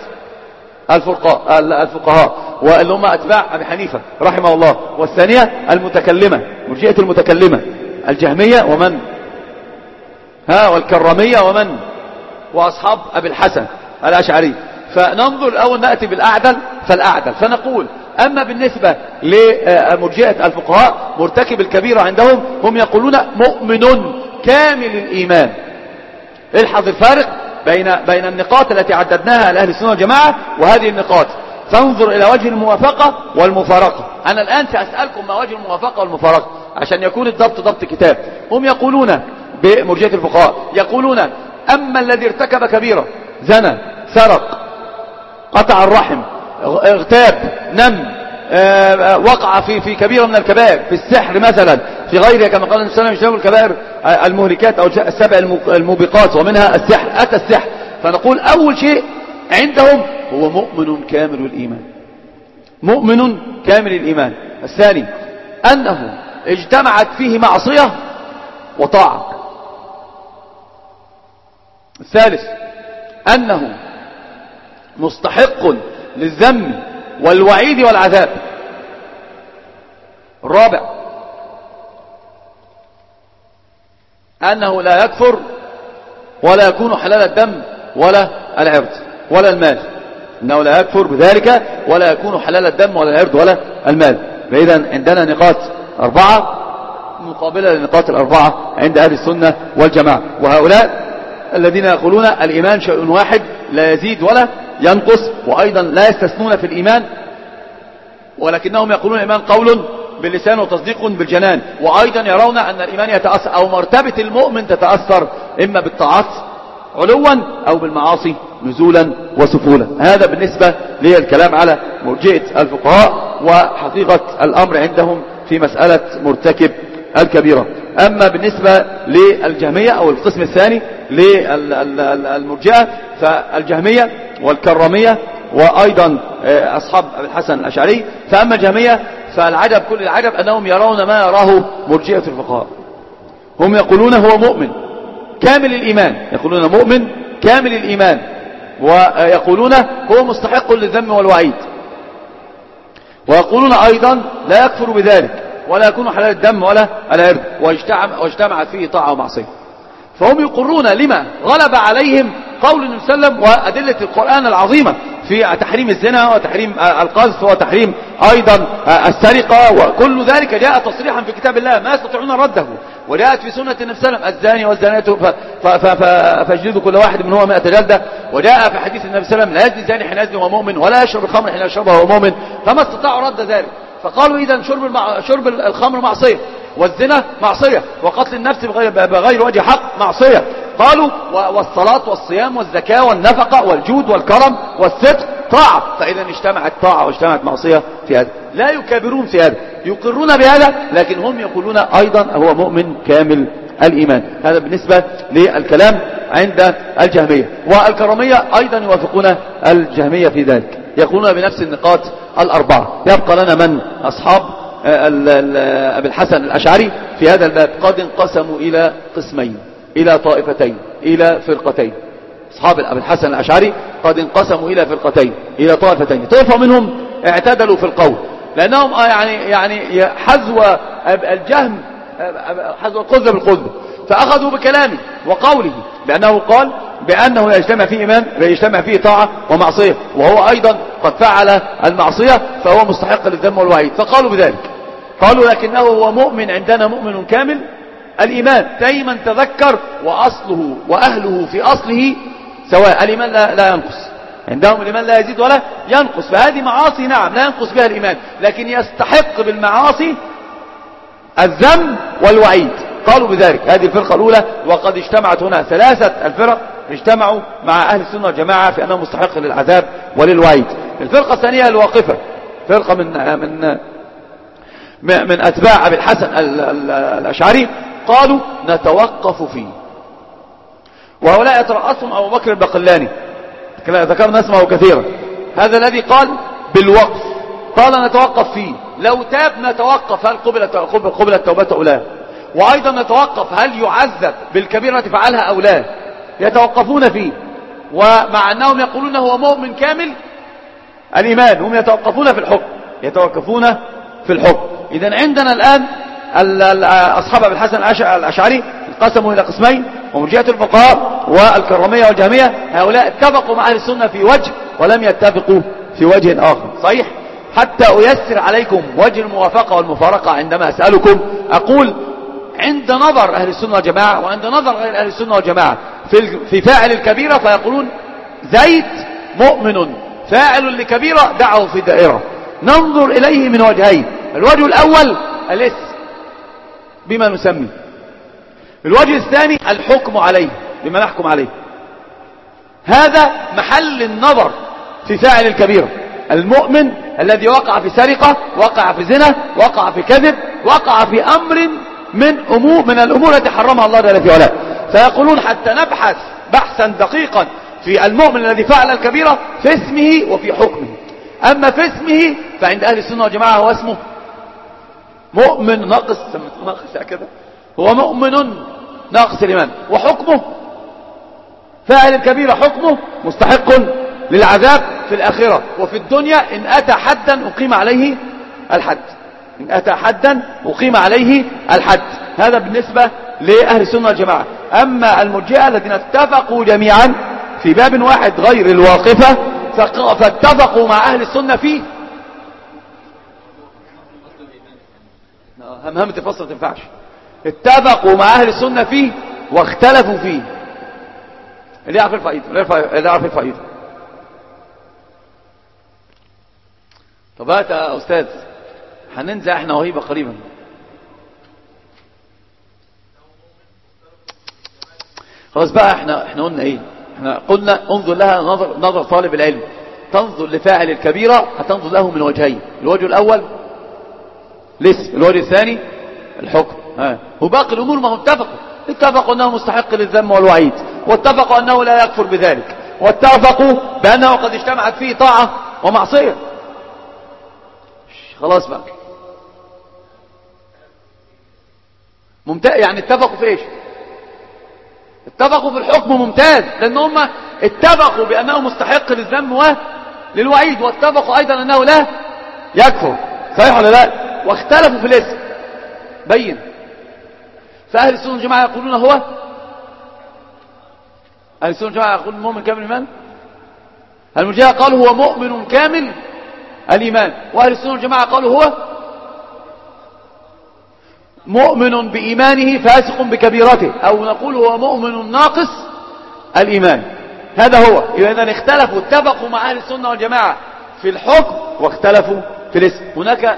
A: الفقهاء واللي هم أتباع أبي حنيفة رحمه الله. والثانية المتكلمة، مرجئة المتكلمة، الجهمية ومن ها والكرمية ومن وأصحاب أبي الحسن الأشعري. فننظر الأول نأتي بالأعدل فالأعدل، فنقول أما بالنسبة لمرجئة الفقهاء مرتكب الكبيرة عندهم هم يقولون مؤمن كامل الإيمان. الحظ الفارق بين بين النقاط التي عددناها لأهل السنة والجماعة وهذه النقاط، فانظر إلى وجه الموافقة والمفارقة. أنا الآن سأسألكم ما وجه الموافقة والمفارقة عشان يكون الضبط ضبط كتاب. هم يقولون بمرجئة الفقهاء يقولون أما الذي ارتكب كبيرة، زنى، سرق، قطع الرحم، اغتاب، نم، وقع في في كبيرة من الكبائر، في السحر مثلا، في غيرها كما قال النبي صلى الله عليه وسلم الكبائر المهلكات أو السبع الموبقات ومنها السحر، أتى السحر. فنقول أول شيء عندهم هو مؤمن كامل الإيمان، مؤمن كامل الإيمان. الثاني أنه اجتمعت فيه معصية وطاعة. الثالث أنه مستحق للذم والوعيد والعذاب. الرابع أنه لا يكفر ولا يكون حلال الدم ولا العرض ولا المال، أنه لا يكفر بذلك ولا يكون حلال الدم ولا العرض ولا المال. فإذا عندنا نقاط أربعة مقابلة للنقاط الأربعة عند أهل السنة والجماعة. وهؤلاء الذين يقولون الإيمان شيء واحد لا يزيد ولا ينقص، وأيضا لا يستثنون في الإيمان، ولكنهم يقولون الإيمان قول باللسان وتصديق بالجنان، وأيضا يرون أن الإيمان يتأثر أو مرتبة المؤمن تتأثر إما بالطاعات علوا أو بالمعاصي نزولا وسفولا. هذا بالنسبة للكلام على مرجئة الفقهاء وحقيقة الأمر عندهم في مسألة مرتكب الكبيرة. أما بالنسبة للجهمية أو القسم الثاني للمرجئة فالجهمية والكرمية وأيضا أصحاب الحسن الأشعري. فأما الجهمية فالعجب كل العجب أنهم يرون ما يراه مرجئة الفقهاء. هم يقولون هو مؤمن كامل الإيمان، يقولون مؤمن كامل الإيمان، ويقولون هو مستحق للذم والوعيد، ويقولون أيضا لا يكفر بذلك ولا يكون حلال الدم ولا العرض، واجتمعت فيه طاعة ومعصية. فهم يقرون لما غلب عليهم قول النبي صلى الله عليه وسلم وأدلة القرآن العظيمة في تحريم الزنا وتحريم القذف وتحريم أيضا السرقة، وكل ذلك جاء تصريحا في كتاب الله ما يستطيعون رده، وجاءت في سنة النبي صلى الله عليه وسلم الزاني والزانية فاجلدوا كل واحد منهما مئة جلدة، وجاء في حديث النبي صلى الله عليه وسلم لا يزني الزاني حين يزني وهو مؤمن ولا يشرب الخمر حين يشربها وهو مؤمن، فما استطاعوا رد ذلك. فقالوا إذا شرب المع... شرب الخمر معصية، والزنا معصية، وقتل النفس بغير, بغير وجه حق معصية. قالوا والصلاة والصيام والزكاة والنفقة والجود والكرم والصدق طاعة. فإذا اجتمعت طاعة واجتمعت معصية في هذا. لا يكابرون في هذا، يقرون بهذا، لكن هم يقولون أيضا هو مؤمن كامل الإيمان. هذا بالنسبة للكلام عند الجهمية. والكرمية أيضا يوافقون الجهمية في ذلك، يقولون بنفس النقاط الأربعة. يبقى لنا من أصحاب أبي الحسن الأشعري في هذا الباب قد انقسموا إلى قسمين، إلى طائفتين، إلى فرقتين. أصحاب أبي الحسن الأشعري قد انقسموا إلى فرقتين، إلى طائفتين. طائفة منهم اعتدلوا في القول، لأنهم يعني يعني حذو الجهم حذو القذب بالقذب، فأخذوا بكلامه وقوله بأنه قال بأنه لا يجتمع فيه إيمان، لا يجتمع فيه طاعة ومعصية، وهو أيضا قد فعل المعصية فهو مستحق للذم والوعيد، فقالوا بذلك. قالوا لكنه هو مؤمن، عندنا مؤمن كامل الإيمان. دايما تذكر وأصله وأهله في أصله سواء، الإيمان لا, لا ينقص عندهم، الإيمان لا يزيد ولا ينقص. فهذه معاصي نعم لا ينقص بها الإيمان، لكن يستحق بالمعاصي الذم والوعيد، قالوا بذلك. هذه الفرقة الأولى. وقد اجتمعت هنا ثلاثة الفرق اجتمعوا مع أهل السنة والجماعة في أنه مستحق للعذاب وللوعيد. الفرقة الثانية الواقفة، فرقة من من من أتباع أبي الحسن الأشعري، قالوا نتوقف فيه. وهؤلاء يترأسهم أبو بكر البقلاني، ذكرنا اسمه كثيرا. هذا الذي قال بالوقف، قال نتوقف فيه، لو تاب نتوقف هل قبلت قبلت توبته أو لا، وأيضا نتوقف هل يعذب بالكبيرة فعلها أو لا، يتوقفون فيه. ومع أنهم يقولون هو مؤمن كامل الإيمان، هم يتوقفون في الحكم، يتوقفون في الحكم. إذن عندنا الآن أصحاب أبي الحسن الأشعري انقسموا إلى قسمين، ومرجئة الفقهاء والكرامية والجهمية. هؤلاء اتفقوا مع أهل السنة في وجه ولم يتفقوا في وجه آخر. صحيح؟ حتى أيسر عليكم وجه الموافقة والمفارقة عندما أسألكم أقول عند نظر أهل السنة والجماعة وعند نظر غير أهل السنة والجماعة في في فاعل الكبيرة، فيقولون زيد مؤمن فاعل لكبيرة دعه في الدائرة. ننظر إليه من وجهين: الوجه الأول الاسم بما نسمي، الوجه الثاني الحكم عليه بما نحكم عليه. هذا محل النظر في فاعل الكبيرة. المؤمن الذي وقع في سرقة، وقع في زنا، وقع في كذب، وقع في أمر من أمور من الأمور التي حرمها الله جل في علاه. فيقولون حتى نبحث بحثا دقيقا في المؤمن الذي فعل الكبيرة في اسمه وفي حكمه. أما في اسمه فعند أهل السنة والجماعة هو اسمه مؤمن ناقص، سمته ناقص كذا، هو مؤمن ناقص الإيمان. وحكمه فاعل الكبيرة حكمه مستحق للعذاب في الآخرة وفي الدنيا إن أتى حدا أقيم عليه الحد، إن أتى حدا أقيم عليه الحد. هذا بالنسبة لأهل السنة والجماعة. أما المرجئة الذين اتفقوا جميعا في باب واحد غير الواقفة فاتفقوا مع أهل السنة فيه. همهمة الفصل ما تنفعش. اتفقوا مع أهل السنة فيه واختلفوا فيه. اللي يعرف الفائدة، اللي يعرف الفائدة. طب هات يا أستاذ، هننزع احنا وهيبة قريبا. خلاص بقى، احنا احنا قلنا ايه؟ احنا قلنا انظر لها نظر نظر طالب العلم. تنظر لفاعل الكبيرة هتنظر له من وجهين: الوجه الأول الاسم، الوجه الثاني الحكم. ها، وباقي الأمور ما هم اتفقوا اتفقوا أنه مستحق للذم والوعيد، واتفقوا أنه لا يكفر بذلك، واتفقوا بأنه قد اجتمعت فيه طاعة ومعصية. خلاص بقى ممتاز. يعني اتفقوا في ايش؟ اتفقوا في الحكم، ممتاز، لأن هم اتفقوا بأنه مستحق للذم وللوعيد، واتفقوا أيضا أنه لا يكفر. صحيح ولا لا؟ واختلفوا في الاسم. بين. فأهل السنة والجماعة يقولون هو أهل السنة والجماعة يقولون مؤمن كامل الإيمان. المرجئة قالوا هو مؤمن كامل الإيمان، وأهل السنة والجماعة قالوا هو مؤمن بإيمانه فاسق بكبيرته، أو نقول هو مؤمن ناقص الإيمان. هذا هو. إذا اختلفوا، اتفقوا مع أهل السنة والجماعة في الحكم واختلفوا في الاسم. هناك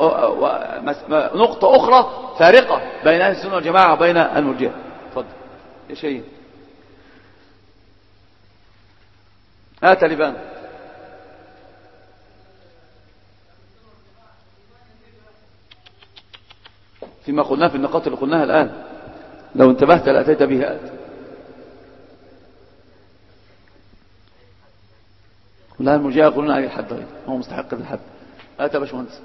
A: نقطة أخرى فارقة بين أهل السنة والجماعة وبين المرجئة. تفضل يا شيء. هات لبان. فيما قلناه في النقاط اللي قلناها الآن، لو انتبهت لأتيت بها. آت كلها المرجئة يقولون عليه الحد، هو مستحق للحد. آت يا باشمهندس.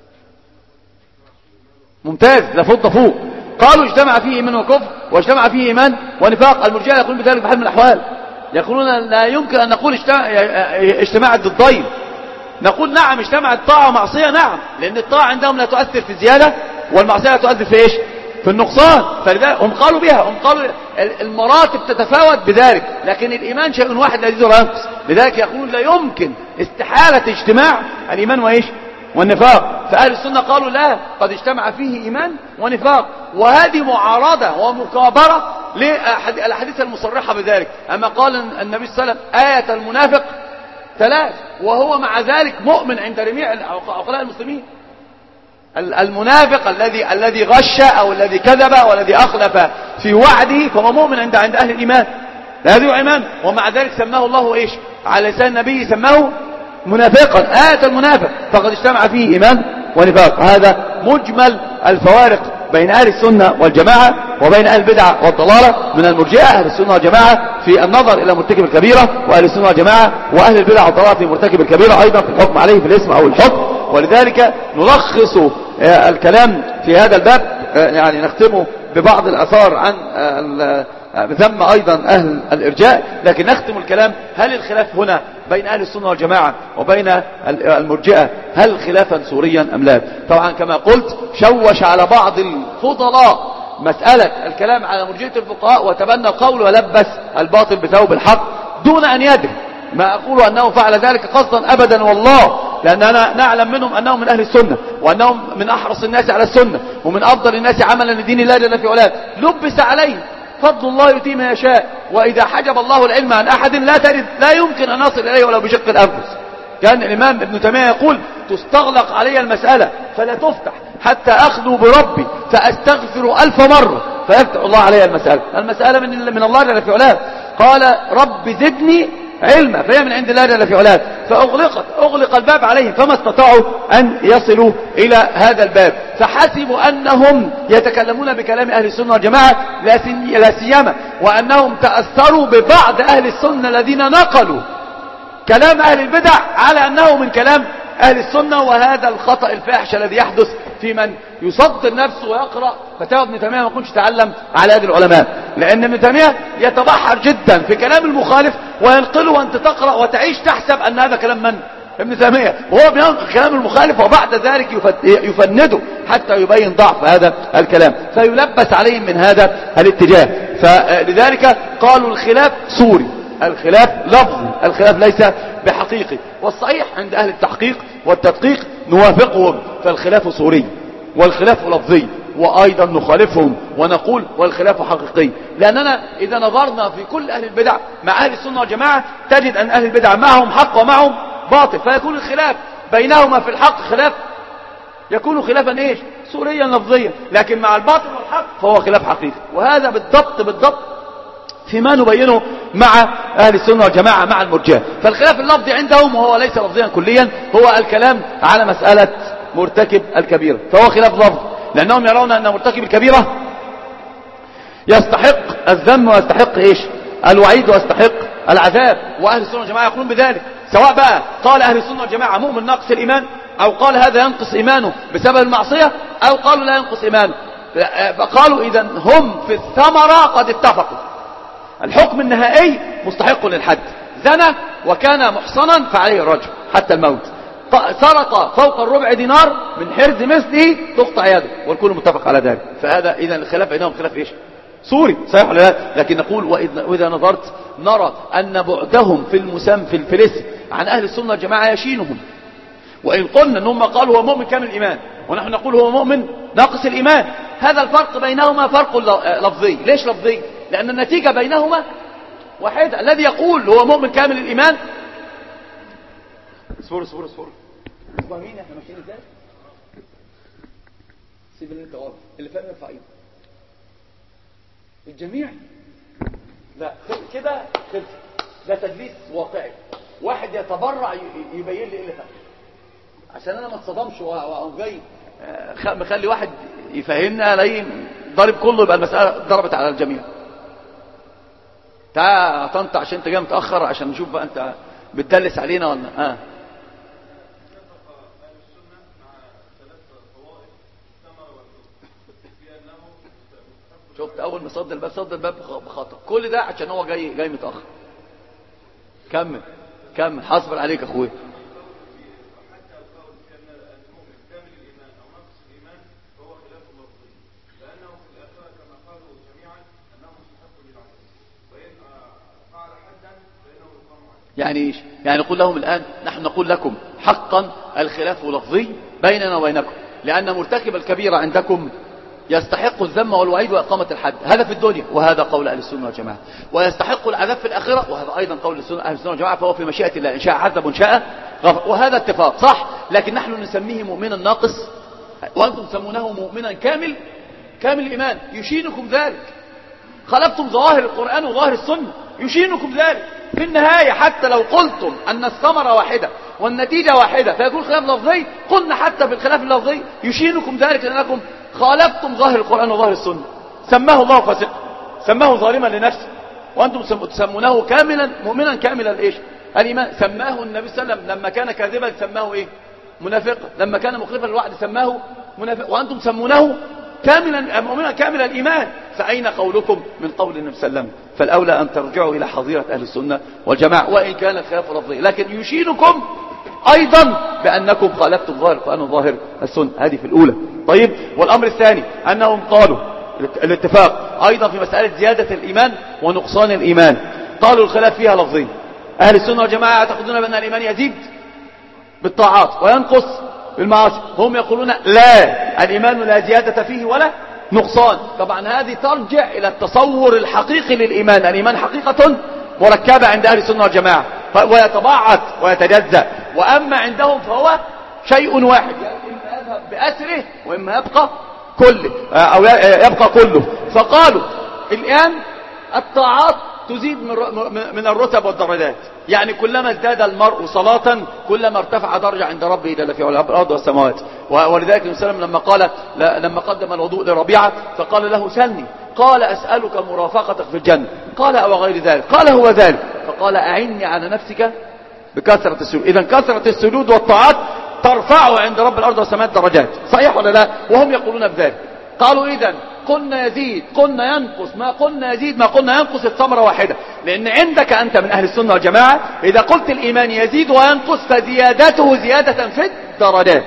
A: ممتاز، لفوق فوق. قالوا اجتمع فيه إيمان وكفر واجتمع فيه إيمان ونفاق. المرجئة يقولون بذلك بحال من الأحوال. يقولون لا يمكن أن نقول اجتماعت ضدين. نقول نعم اجتمعت طاعة ومعصية، نعم، لأن الطاعة عندهم لا تؤثر في الزيادة والمعصية لا تؤثر في ايش؟ في النقصان. فلذلك هم قالوا بها، هم قالوا المراتب تتفاوت بذلك، لكن الإيمان شيء واحد لا يزيد ولا ينقص. لذلك يقولون لا يمكن استحالة اجتماع الإيمان وإيش؟ والنفاق. فأهل السنة قالوا لا، قد اجتمع فيه إيمان ونفاق. وهذه معارضة ومكابرة للأحاديث المصرحة بذلك. أما قال النبي صلى الله عليه وسلم آية المنافق ثلاث، وهو مع ذلك مؤمن عند جميع عقلاء المسلمين. المنافق الذي الذي غش أو الذي كذب أو الذي أخلف في وعده فهو مؤمن عند عند أهل الإيمان، لا يدعو إيمان، ومع ذلك سماه الله إيش على لسان النبي؟ سماه منافقا. آية المنافق فقد اجتمع فيه إيمان ونفاق. هذا مجمل الفوارق بين أهل السنة والجماعة وبين أهل البدعة والضلالة من المرجئة. أهل السنة والجماعة في النظر إلى مرتكب الكبيرة، وأهل السنة والجماعة وأهل البدعة والضلالة في مرتكب الكبيرة أيضا في الحكم عليه في الاسم أو الحكم. ولذلك نلخص الكلام في هذا الباب، يعني نختمه ببعض الآثار عن ذم أيضا أهل الإرجاء، لكن نختم الكلام: هل الخلاف هنا بين أهل السنة والجماعة وبين المرجئة هل خلافا سوريا أم لا؟ طبعا كما قلت شوش على بعض الفضلاء مسألة الكلام على مرجئة الفقهاء وتبنى القول ولبس الباطل بثوب الحق دون أن يدري. ما أقول أنه فعل ذلك قصدا أبدا والله، لأننا نعلم منهم أنهم من أهل السنة وأنهم من أحرص الناس على السنة ومن أفضل الناس عملا لدين الله جل في علاه. لبس عليه فضل الله يؤتيه من يشاء، وإذا حجب الله العلم عن أحد لا ترد لا يمكن أن نصل إليه ولو بشق الأنفس. كان الإمام ابن تيمية يقول: تستغلق علي المسألة فلا تفتح حتى أخذوا بربي فأستغفر ألف مرة فيفتح الله علي المسألة. المسألة من من الله جل في علاه. قال: رب زدني علما، فهي من عند الله جل في علاه، فأغلقت أغلق الباب عليهم فما استطاعوا أن يصلوا إلى هذا الباب، فحسبوا أنهم يتكلمون بكلام أهل السنة والجماعة لا سيما وأنهم تأثروا ببعض أهل السنة الذين نقلوا كلام أهل البدع على أنه من كلام أهل السنة. وهذا الخطأ الفاحش الذي يحدث في من يصدر نفسه ويقرأ فتاوى ابن تيمية ما يكونش تعلم على يد العلماء، لأن ابن تيمية يتبحر جدا في كلام المخالف وينقله وأنت تقرأ وتعيش تحسب أن هذا كلام من؟ ابن تيمية، وهو بينقل كلام المخالف وبعد ذلك يفنده حتى يبين ضعف هذا الكلام، فيلبس عليهم من هذا الاتجاه. فلذلك قالوا الخلاف صوري، الخلاف لفظي، الخلاف ليس بحقيقي. والصحيح عند أهل التحقيق والتدقيق نوافقهم، فالخلاف صوري والخلاف لفظي، وأيضا نخالفهم ونقول والخلاف حقيقي. لأننا إذا نظرنا في كل أهل البدع مع أهل السنة والجماعة تجد أن أهل البدع معهم حق ومعهم باطل، فيكون الخلاف بينهما في الحق خلاف يكون خلافا إيش؟ صوريا لفظيا، لكن مع الباطل والحق فهو خلاف حقيقي. وهذا بالضبط بالضبط فيما نبينه مع أهل السنة والجماعة مع المرجئة. فالخلاف اللفظي عندهم وهو ليس لفظيا كليا هو الكلام على مسألة مرتكب الكبيرة، فهو خلاف لفظي، لأنهم يرون أن مرتكب الكبيرة يستحق الذم ويستحق إيش؟ الوعيد ويستحق العذاب، وأهل السنة والجماعة يقولون بذلك، سواء بقى قال أهل السنة والجماعة مؤمن ناقص الإيمان، أو قال هذا ينقص إيمانه بسبب المعصية، أو قالوا لا ينقص إيمانه. فقالوا إذا هم في الثمرة قد اتفقوا، الحكم النهائي مستحق للحد، زنى وكان محصنا فعليه الرجم حتى الموت، سرق فوق الربع دينار من حرز مثله تقطع يده، والكل متفق على ذلك. فهذا إذا الخلاف بينهم خلاف إيش؟ صوري، صحيح ولا لا؟ لكن نقول وإذا نظرت نرى أن بعدهم في المسام في الفلسف عن أهل السنة والجماعة يشينهم. وإن قلنا أنهم قالوا هو مؤمن كامل الإيمان ونحن نقول هو مؤمن ناقص الإيمان، هذا الفرق بينهما فرق لفظي. ليش لفظي؟ لأن النتيجة بينهما واحدة. الذي يقول هو مؤمن كامل الإيمان صفور صفور صفور فاهمين احنا ماشيين ازاي؟ سيب اللي انت واقف اللي فاهم يرفع ايده. الجميع لا كده خلف، ده تدليس واقعي، واحد يتبرع يبين لي ايه اللي فاهم عشان انا ما اتصدمش واقوم جاي مخلي واحد يفهمنا الاقيه ضارب كله، يبقى المساله ضربت على الجميع. تعال طنط عشان انت جاي متاخر عشان نشوف بقى انت بتدلس علينا ولا اه. شفت اول ما صد الباب صد الباب بخطأ، كل ده عشان هو جاي جاي متاخر. كمل كمل حاصبر عليك اخويا. يعني ايش؟ يعني نقول لهم الآن نحن نقول لكم حقا الخلاف لفظي بيننا وبينكم، لأن مرتكب الكبيرة عندكم يستحق الذم والوعيد وإقامة الحد، هذا في الدنيا، وهذا قول أهل السنة والجماعة، ويستحق العذاب في الآخرة، وهذا أيضا قول أهل السنة والجماعة، فهو في مشيئة الله إن شاء عذب وإن شاء غفر، وهذا اتفاق صح. لكن نحن نسميه مؤمنا ناقص وأنتم تسمونه مؤمنا كامل كامل الإيمان، يشينكم ذلك. خالفتم ظواهر القرآن وظاهر السنة، يشينكم ذلك. في النهاية حتى لو قلتم أن الثمرة واحدة والنتيجة واحدة فيكون خلاف لفظي، قلنا حتى بالخلاف اللفظي يشينكم ذلك لأنكم خالفتم ظاهر القرآن وظاهر السنة. سماه الله فاسقا، سماه ظالما لنفسه، وأنتم تسمونه كاملا مؤمنا كاملا إيش الإيمان. سماه النبي صلى الله عليه وسلم لما كان كاذبا سماه إيه منافقا، لما كان مخلفا للوعد سماه منافق، وأنتم تسمونه كاملا مؤمنا كامل الإيمان. فأين قولكم من قول النبي صلى الله عليه وسلم؟ فالأولى أن ترجعوا إلى حظيرة أهل السنة والجماعة، وإن كان الخلاف لفظي، لكن يشينكم أيضا بأنكم خالفتم ظاهر القرآن وظاهر السنة. هذه في الأولى. طيب، والأمر الثاني أنهم قالوا الاتفاق أيضا في مسألة زيادة الإيمان ونقصان الإيمان. قالوا الخلاف فيها لفظي. أهل السنة والجماعة يعتقدون بأن الإيمان يزيد بالطاعات وينقص بالمعاصي، هم يقولون لا، الإيمان لا زيادة فيه ولا نقصان. طبعا هذه ترجع إلى التصور الحقيقي للإيمان. الإيمان حقيقة مركبة عند أهل السنة والجماعة، ويتبعث ويتجزأ، وأما عندهم فهو شيء واحد، يعني إما يذهب بأسره وإما يبقى كله أو يبقى كله. فقالوا الآن الطاعات تزيد من الرتب والدرجات، يعني كلما ازداد المرء صلاة كلما ارتفع درجة عند ربه جل في علاه الأرض والسماوات. ولذلك النبي صلى الله عليه وسلم لما قال لما قدم الوضوء لربيعة فقال له سلني، قال أسألك مرافقتك في الجنة، قال أو غير ذلك، قال هو ذلك، فقال أعني على نفسك بكثرة السجود. إذا كثرة السجود والطاعات ترفع عند رب الأرض والسماوات درجات، صحيح ولا لا؟ وهم يقولون بذلك. قالوا إذن قلنا يزيد قلنا ينقص، ما قلنا يزيد ما قلنا ينقص، الثمرة واحدة. لأن عندك أنت من أهل السنة والجماعة إذا قلت الإيمان يزيد وينقص فزيادته زيادة في الدرجات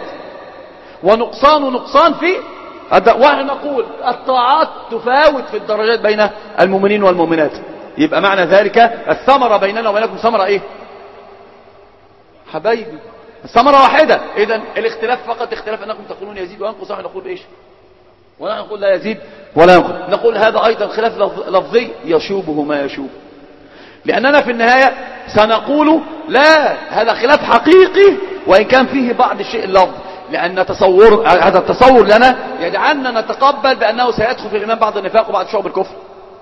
A: ونقصان نقصان في، ونقول الطاعات تفاوت في الدرجات بين المؤمنين والمؤمنات. يبقى معنى ذلك الثمرة بيننا وبينكم ثمرة إيه حبايبي؟ الثمرة واحدة. إذن الاختلاف فقط اختلاف أنكم تقولون يزيد وينقص، ونحن نقول إيش؟ ونحن نقول لا يزيد ولا ينقص. نقول هذا أيضا خلاف لفظي يشوبه ما يشوب، لأننا في النهاية سنقول لا، هذا خلاف حقيقي وإن كان فيه بعض الشيء اللفظ، لأن تصور هذا التصور لنا يجعلنا نتقبل بأنه سيدخل في الإيمان بعض النفاق وبعض شعب الكفر.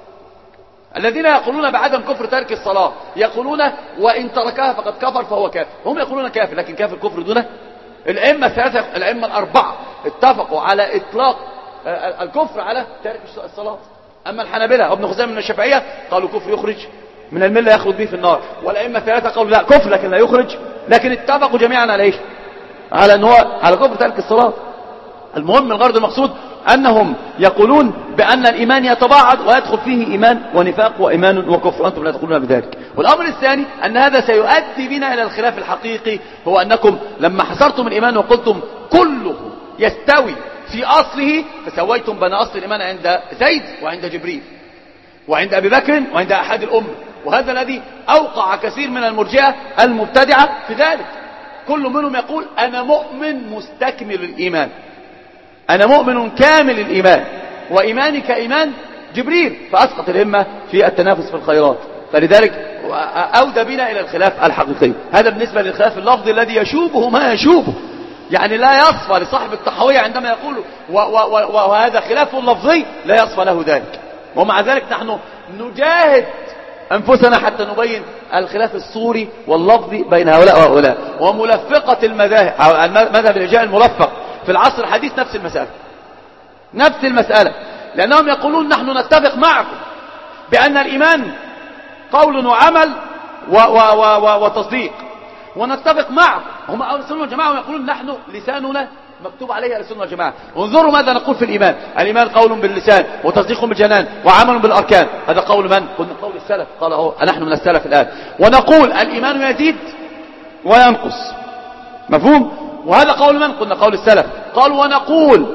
A: الذين يقولون بعدم كفر ترك الصلاة يقولون وإن تركها فقد كفر فهو كافر، هم يقولون كافر، لكن كافر كفر دونه. الأئمة الثلاثة الأئمة الأربعة اتفقوا على إطلاق الكفر على تارك الصلاة. أما الحنابلة وابن خزيمة من الشافعية قالوا كفر يخرج من الملة يخرج به في النار، والأئمة الثلاثة قالوا لا كفر لكن لا يخرج، لكن اتفقوا جميعا على ايش؟ على ان هو على كفر تارك الصلاة. المهم الغرض المقصود أنهم يقولون بأن الإيمان يتباعد ويدخل فيه إيمان ونفاق وإيمان وكفر، وأنتم لا تقولون بذلك. والأمر الثاني أن هذا سيؤدي بنا إلى الخلاف الحقيقي، هو أنكم لما حصرتم الإيمان وقلتم كله يستوي في أصله فسويتم بين أصل الإيمان عند زيد وعند جبريل وعند أبي بكر وعند أحد الأمة، وهذا الذي أوقع كثير من المرجئة المبتدعة في ذلك. كل منهم يقول أنا مؤمن مستكمل الإيمان، أنا مؤمن كامل الإيمان، وإيماني كإيمان جبريل، فأسقط الهمة في التنافس في الخيرات. فلذلك أودى بنا إلى الخلاف الحقيقي. هذا بالنسبة للخلاف اللفظي الذي يشوبه ما يشوبه، يعني لا يصفى لصاحب التحوية عندما يقول وهذا خلاف لفظي لا يصفى له ذلك. ومع ذلك نحن نجاهد أنفسنا حتى نبين الخلاف الصوري واللفظي بين هؤلاء وهؤلاء. وملفقة المذاهب أو المذهب الإرجاء الملفق في العصر الحديث نفس المسألة نفس المسألة لأنهم يقولون نحن نتفق معكم بأن الإيمان قول وعمل و و و وتصديق، ونتفق معكم هم أهل السنة والجماعة ويقولون نحن لساننا مكتوب عليه السنة والجماعة. انظروا ماذا نقول في الإيمان: الإيمان قول باللسان وتصديق بالجنان وعمل بالأركان. هذا قول من؟ قلنا قول السلف، قال اهو نحن من السلف الآن. ونقول الإيمان يزيد وينقص، مفهوم؟ وهذا قول من؟ قلنا قول السلف. قالوا ونقول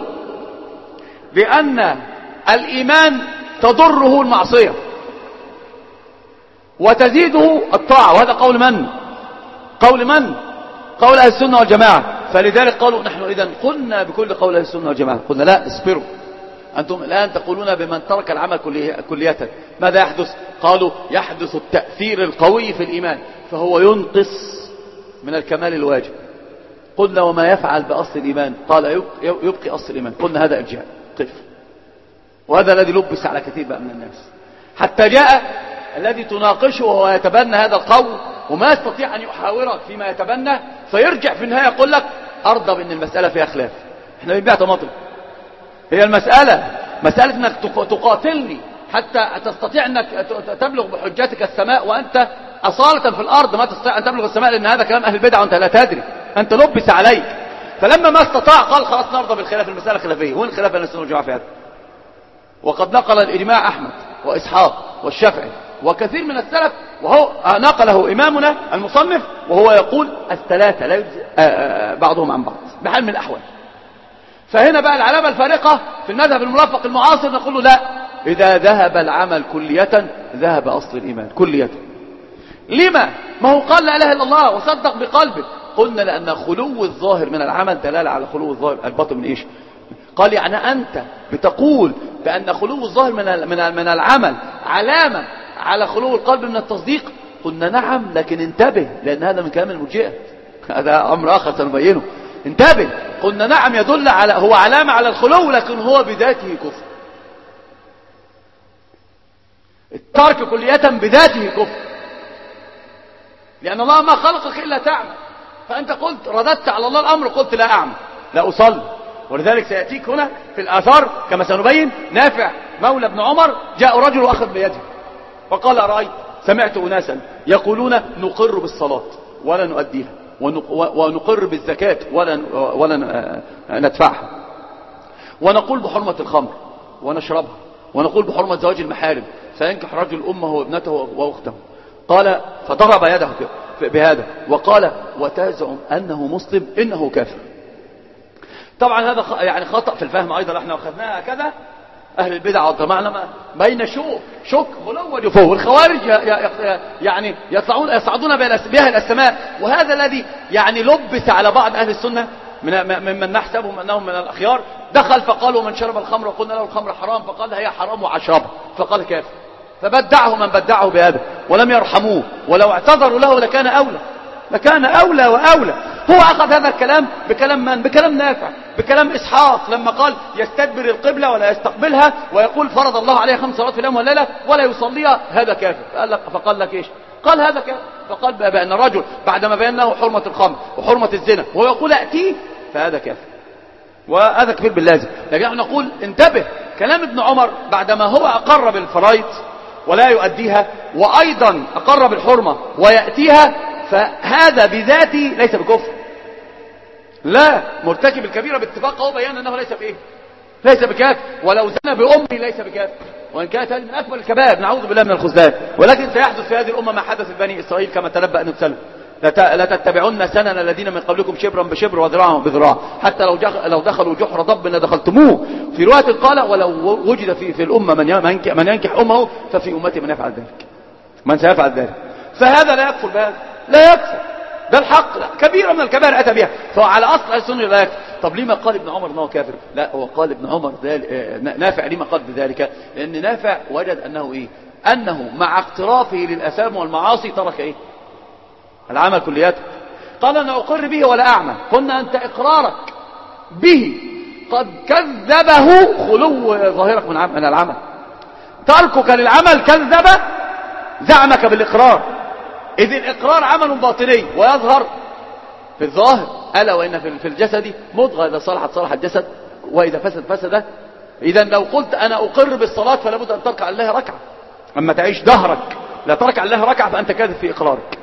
A: بأن الإيمان تضره المعصية وتزيده الطاعة، وهذا قول من؟ قول من؟ قول أهل السنة والجماعة. فلذلك قالوا نحن إذن قلنا بكل قول أهل السنة والجماعة. قلنا لا، اصبروا، أنتم الآن تقولون بمن ترك العمل كلية. ماذا يحدث؟ قالوا يحدث التأثير القوي في الإيمان، فهو ينقص من الكمال الواجب. قلنا وما يفعل بأصل الإيمان؟ قال يبقي أصل الإيمان. قلنا هذا إرجاء. قف. وهذا الذي لبس على كثير بقى من الناس، حتى جاء الذي تناقشه وهو يتبنى هذا القول وما يستطيع أن يحاورك فيما يتبنى، فيرجع في النهاية يقول لك أرضى بأن المسألة فيها خلاف. احنا بنبيع طماطم. هي المسألة مسألة أنك تقاتلني حتى تستطيع أنك تبلغ بحجتك السماء وأنت أصالة في الأرض ما تستطيع أن تبلغ السماء، لأن هذا كلام أهل البدع وأنت لا تدري، أنت لبس عليك. فلما ما استطاع قال خلاص نرضى بالخلاف، المسألة خلافية. وين الخلاف بين السنة والجماعة في هذا؟ وقد نقل الإجماع أحمد وإسحاق والشافعي وكثير من السلف، وهو نقله إمامنا المصنف وهو يقول الثلاثة لا يجزئ بعضهم عن بعض بحال من الأحوال. فهنا بقى العلامة الفارقة في المذهب المرافق المعاصر، نقول له لا، إذا ذهب العمل كلية ذهب أصل الإيمان كلية. لما؟ ما هو قال لا إله إلا الله وصدق بقلبه. قلنا لأن خلو الظاهر من العمل دلالة على خلو الظاهر الباطن من إيش؟ قال يعني أنت بتقول بأن خلو الظاهر من من العمل علامة على خلو القلب من التصديق. قلنا نعم، لكن انتبه، لأن هذا من كلام المرجئة، هذا أمر آخر سنبينه. انتبه. قلنا نعم يدل على هو علامة على الخلو، لكن هو بذاته كفر. الترك كلية بذاته كفر، لأن الله ما خلقك إلا تعمل. فأنت قلت رددت على الله الأمر، قلت لا أعمل لا أصلي. ولذلك سيأتيك هنا في الآثار كما سنبين نافع مولى ابن عمر جاء رجل وأخذ بيده فقال أرأيت سمعت أناسا يقولون نقر بالصلاة ولا نؤديها، ونقر بالزكاة ولا ولا ندفعها، ونقول بحرمة الخمر ونشربها، ونقول بحرمة زواج المحارم، فينكح رجل أمه وابنته وأخته. قال فضرب يده بهذا وقال وتزعم أنه مسلم إنه كافر. طبعا هذا يعني خطأ في الفهم أيضا، احنا أخذناها كذا. أهل البدع والضمعنا بين شوك شك غلو وجفو، والخوارج يعني يطلعون يصعدون بها إلى السماء. وهذا الذي يعني لبس على بعض أهل السنة ممن نحسبهم أنهم من الأخيار. دخل فقال ومن شرب الخمر وقلنا له الخمر حرام فقال هي حرام وعشربها فقال كافر. فبدعه من بدعه بهذا ولم يرحموه، ولو اعتذروا له لكان أولى لكان أولى وأولى. هو أخذ هذا الكلام بكلام من؟ بكلام نافع، بكلام إسحاق لما قال يستدبر القبلة ولا يستقبلها ويقول فرض الله عليه خمس صلوات في اليوم والليلة ولا يصليها، هذا كافر. فقال لك, فقال لك إيش؟ قال هذا كافر. فقال بأن الرجل بعدما بين له حرمة الخمر وحرمة الزنا ويقول أتيه فهذا كافر، وهذا كفر باللازم. لكن نحن نقول انتبه، كلام ابن عمر بعدما هو أقر بالفرائض ولا يؤديها وأيضا أقر بالحرمة ويأتيها، فهذا بذاته ليس بكفر. لا، مرتكب الكبيرة باتفاق هو بيان أنه ليس بإيه؟ ليس بكافر. ولو زنى بأمه ليس بكافر، وإن كانت هذه من أكبر الكبائر نعوذ بالله من الخذلان. ولكن سيحدث في هذه الأمة ما حدث في بني إسرائيل كما تنبأ أن يتسلم لا تتبعون سنن الذين من قبلكم شبرا بشبر وذراعا بذراع حتى لو لو دخلوا جحر ضب لدخلتموه. في رواية قال ولو وجد في في الأمة من من ينكح أمه ففي أمتي من يفعل ذلك، من سيفعل ذلك. فهذا لا يكفر بهذا، لا يكفر، ده الحق. لا. كبيرة من الكبائر أتى بها، فعلى أصل السنة لا يكفر. طب لما قال ابن عمر أنه كافر؟ لا، هو قال ابن عمر نافع لما قال بذلك؟ لأن نافع وجد أنه إيه؟ أنه مع اقترافه للأثام والمعاصي ترك إيه؟ العمل كلياته. قال أنا أقر به ولا أعمل. قلنا أنت إقرارك به قد كذبه خلو ظاهرك من العمل، تركك للعمل كذب زعمك بالإقرار. إذ الإقرار عمل باطني ويظهر في الظاهر. ألا وإن في الجسد مضغة إذا صلحت صلح الجسد وإذا فسد فسد. إذا لو قلت أنا أقر بالصلاة فلا بد أن تركع لله ركعة، أما تعيش دهرك لا تركع لله ركعة فأنت كاذب في إقرارك.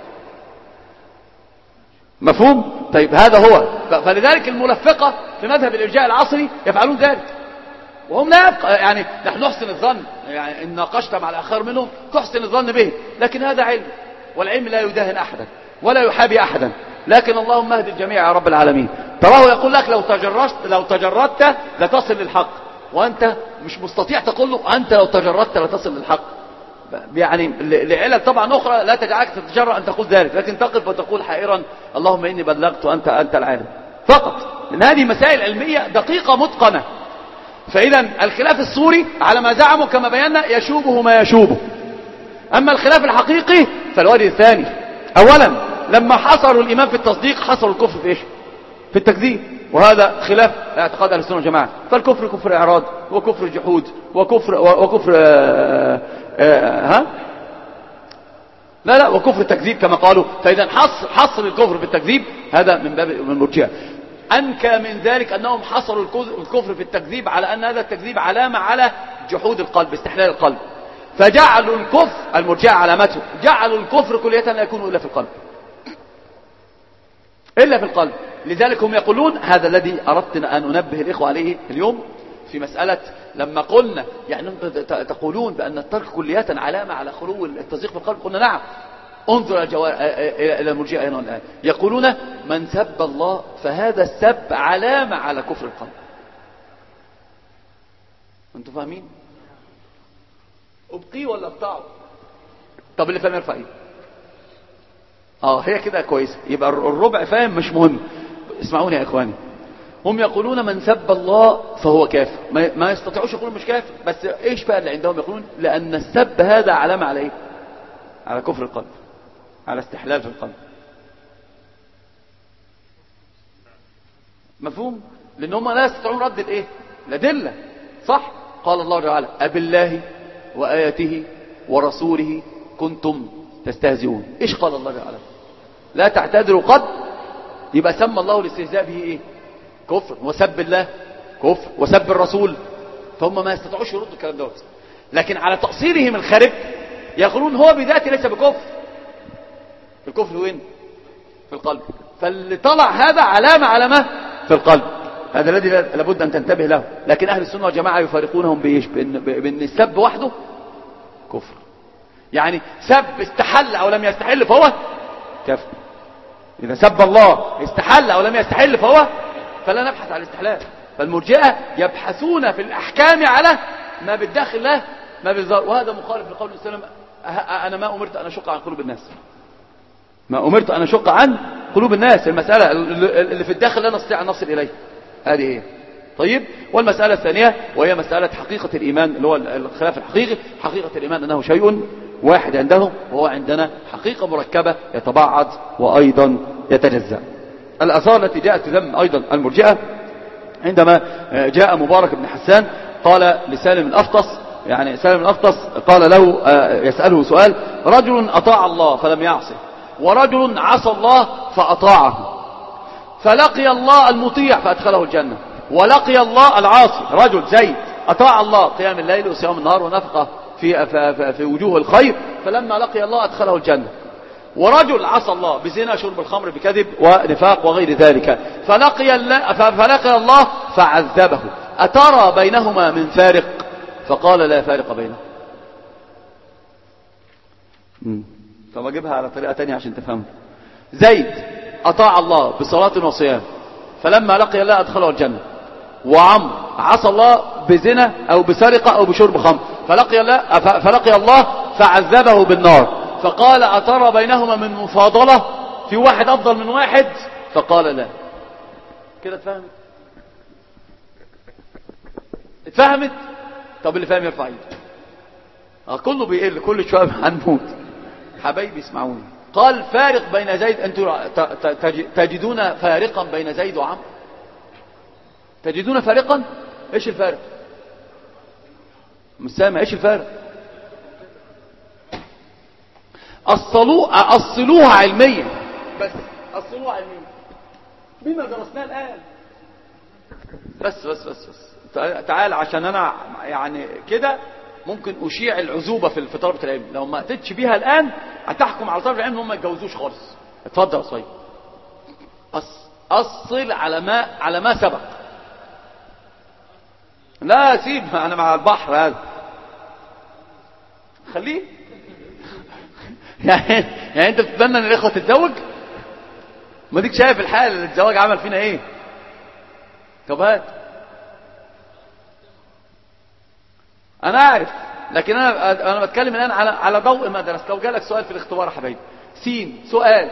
A: مفهوم؟ طيب هذا هو. فلذلك الملفقة في مذهب الإرجاء العصري يفعلون ذلك، وهم لا يبقى يعني نحن نحسن الظن، يعني إن ناقشت مع الآخر منهم تحسن الظن به، لكن هذا علم، والعلم لا يداهن أحدا ولا يحابي أحدا. لكن اللهم اهد الجميع يا رب العالمين. تراه يقول لك لو تجردت لو تجردت لتصل للحق، وأنت مش مستطيع تقول له أنت لو تجردت لتصل للحق. يعني لعلل طبعا أخرى لا تجعلك تتجرأ أن تقول ذلك، لكن تقف وتقول حائرا اللهم إني بلغت وأنت أنت العالم فقط. لأن هذه مسائل علمية دقيقة متقنة. فإذا الخلاف الصوري على ما زعموا كما بينا يشوبه ما يشوبه. أما الخلاف الحقيقي فالوجه الثاني. أولا لما حصروا الإيمان في التصديق حصروا الكفر في إيش؟ في التكذيب، وهذا خلاف اعتقاد اهل السنه والجماعه. فالكفر كفر اعراض وكفر جحود وكفر وكفر آآ آآ ها لا لا وكفر التكذيب كما قالوا. فاذا حصر حصر الكفر في التكذيب هذا من باب من المرجئه. انكى من ذلك انهم حصروا الكفر في التكذيب على ان هذا التكذيب علامه على جحود القلب، استحلال القلب، فجعلوا الكفر المرجئه علامته جعلوا الكفر كلية لا يكون الا في القلب، الا في القلب. لذلك هم يقولون هذا الذي اردت ان انبه الاخوه عليه اليوم في مساله لما قلنا يعني تقولون بان الترك كلية علامه على خلو التصديق في القلب. قلنا نعم، انظر الى المرجئه هنا والان يقولون من سب الله فهذا السب علامه على كفر القلب. انتوا فاهمين؟ ابقيه ولا اقطعه؟ طب اللي فاهم يرفع ايه؟ اه هي كده كويس، يبقى الربع فاهم مش مهم. اسمعوني يا اخواني، هم يقولون من سب الله فهو كافر، ما يستطيعوش يقولوا مش كافر، بس ايش بقى اللي عندهم؟ يقولون لان السب هذا علامه على ايه؟ على كفر القلب، على استحلال في القلب. مفهوم؟ لان هم لا يستطيعون رد الايه؟ الادله. صح؟ قال الله تعالى أبالله وآياته ورسوله كنتم تستهزئون. ايش قال الله تعالى؟ لا تعتذروا قد، يبقى سمى الله الاستهزاء به ايه؟ كفر، وسب الله كفر، وسب الرسول. فهم ما يستطيعوش يردوا الكلام دوت، لكن على تقصيرهم الخارج يقولون هو بذاته ليس بكفر. الكفر وين؟ في القلب. فاللي طلع هذا علامة علامة في القلب، هذا الذي لابد أن تنتبه له. لكن أهل السنة والجماعة يفارقونهم بإيش؟ بأن, بأن السب وحده كفر. يعني سب استحل أو لم يستحل فهو كفر. إذا سب الله استحل أو لم يستحل فهو، فلا نبحث عن الاستحلال. فالمرجئة يبحثون في الأحكام على ما بالداخل له ما بالظاهر، وهذا مخالف لقول النبي صلى الله عليه وسلم أنا ما أمرت أن أشق عن قلوب الناس، ما أمرت أن أشق عن قلوب الناس. المسألة اللي في الداخل لا نستطيع أن نصل إليه، هذه هي. طيب، والمسألة الثانية وهي مسألة حقيقة الإيمان، اللي هو الخلاف الحقيقي. حقيقة الإيمان أنه شيء واحد عندهم، وهو عندنا حقيقة مركبة يتبعض وأيضا يتجزأ. الآثار التي جاءت تذم أيضا المرجئة، عندما جاء مبارك بن حسان قال لسالم الأفطس، يعني سالم الأفطس قال له يسأله سؤال: رجل أطاع الله فلم يعصه، ورجل عصى الله فأطاعه، فلقي الله المطيع فأدخله الجنة، ولقي الله العاصي رجل زيد أطاع الله قيام الليل وصيام النهار ونفقه في, في, في وجوه الخير، فلما لقي الله أدخله الجنة. ورجل عصى الله بزنا، شرب الخمر، بكذب ونفاق وغير ذلك، فلقي الله, فلقي الله فعذبه. أترى بينهما من فارق؟ فقال لا فارق بينهما. طب أجيبها على طريقة تانية عشان تفهموا. زيد أطاع الله بصلاة وصيام، فلما لقي الله أدخله الجنة. وعمر عصى الله بزنا أو بسرقة أو بشرب خمر، فلقي الله, فلقي الله فعذبه بالنار. فقال أترى بينهما من مفاضلة؟ في واحد أفضل من واحد؟ فقال لا. كده اتفهمت؟ اتفهمت؟ طب اللي فاهم يرفع ايده. كله بيقل، كل شوية هنموت. حبايبي اسمعوني، قال فارق بين زيد، أنتم تجدون فارقا بين زيد وعمر؟ تجدون فارقا؟ ايش الفارق؟ مش سامع. ايش الفارق؟ أصلوها أصلوها علميا، بس أصلوها علميا بما درسناه الآن. بس بس بس بس تعال، عشان أنا يعني كده ممكن أشيع العزوبة في طلبة العلم. لو ما أتتش بيها الآن هتحكم على طلبة العلم هم ما يتجوزوش خالص. اتفضل يا صيد، أصل على ما على ما سبق. لا سيب، أنا مع البحر هذا، خليه. يعني يعني أنت بتتمنى أن الإخوة تتزوج؟ ما ديك شايف الحال اللي الزواج عمل فينا إيه؟ طب هات. أنا أعرف، لكن أنا أنا بتكلم الآن على على ضوء ما درس. لو جالك سؤال في الاختبار يا حبايبي، سين سؤال،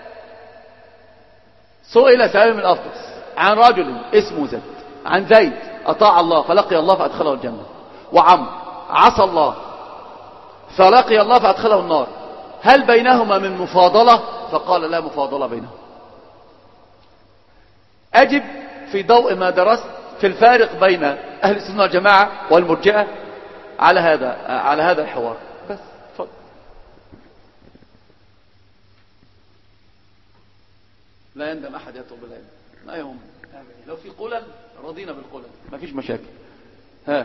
A: سئل سالم الأفطس عن رجل اسمه زيد، عن زيد أطاع الله فلقي الله فأدخله الجنة، وعمر عصى الله فلقي الله فأدخله النار، هل بينهما من مفاضلة؟ فقال لا مفاضلة بينهم. أجب في ضوء ما درست في الفارق بين أهل السنة والجماعة والمرجئة على هذا على هذا الحوار. بس فضل. لا يندم أحد يطلب العلم، ما يهم. لو في قلل رضينا بالقلل، ما فيش مشاكل. ها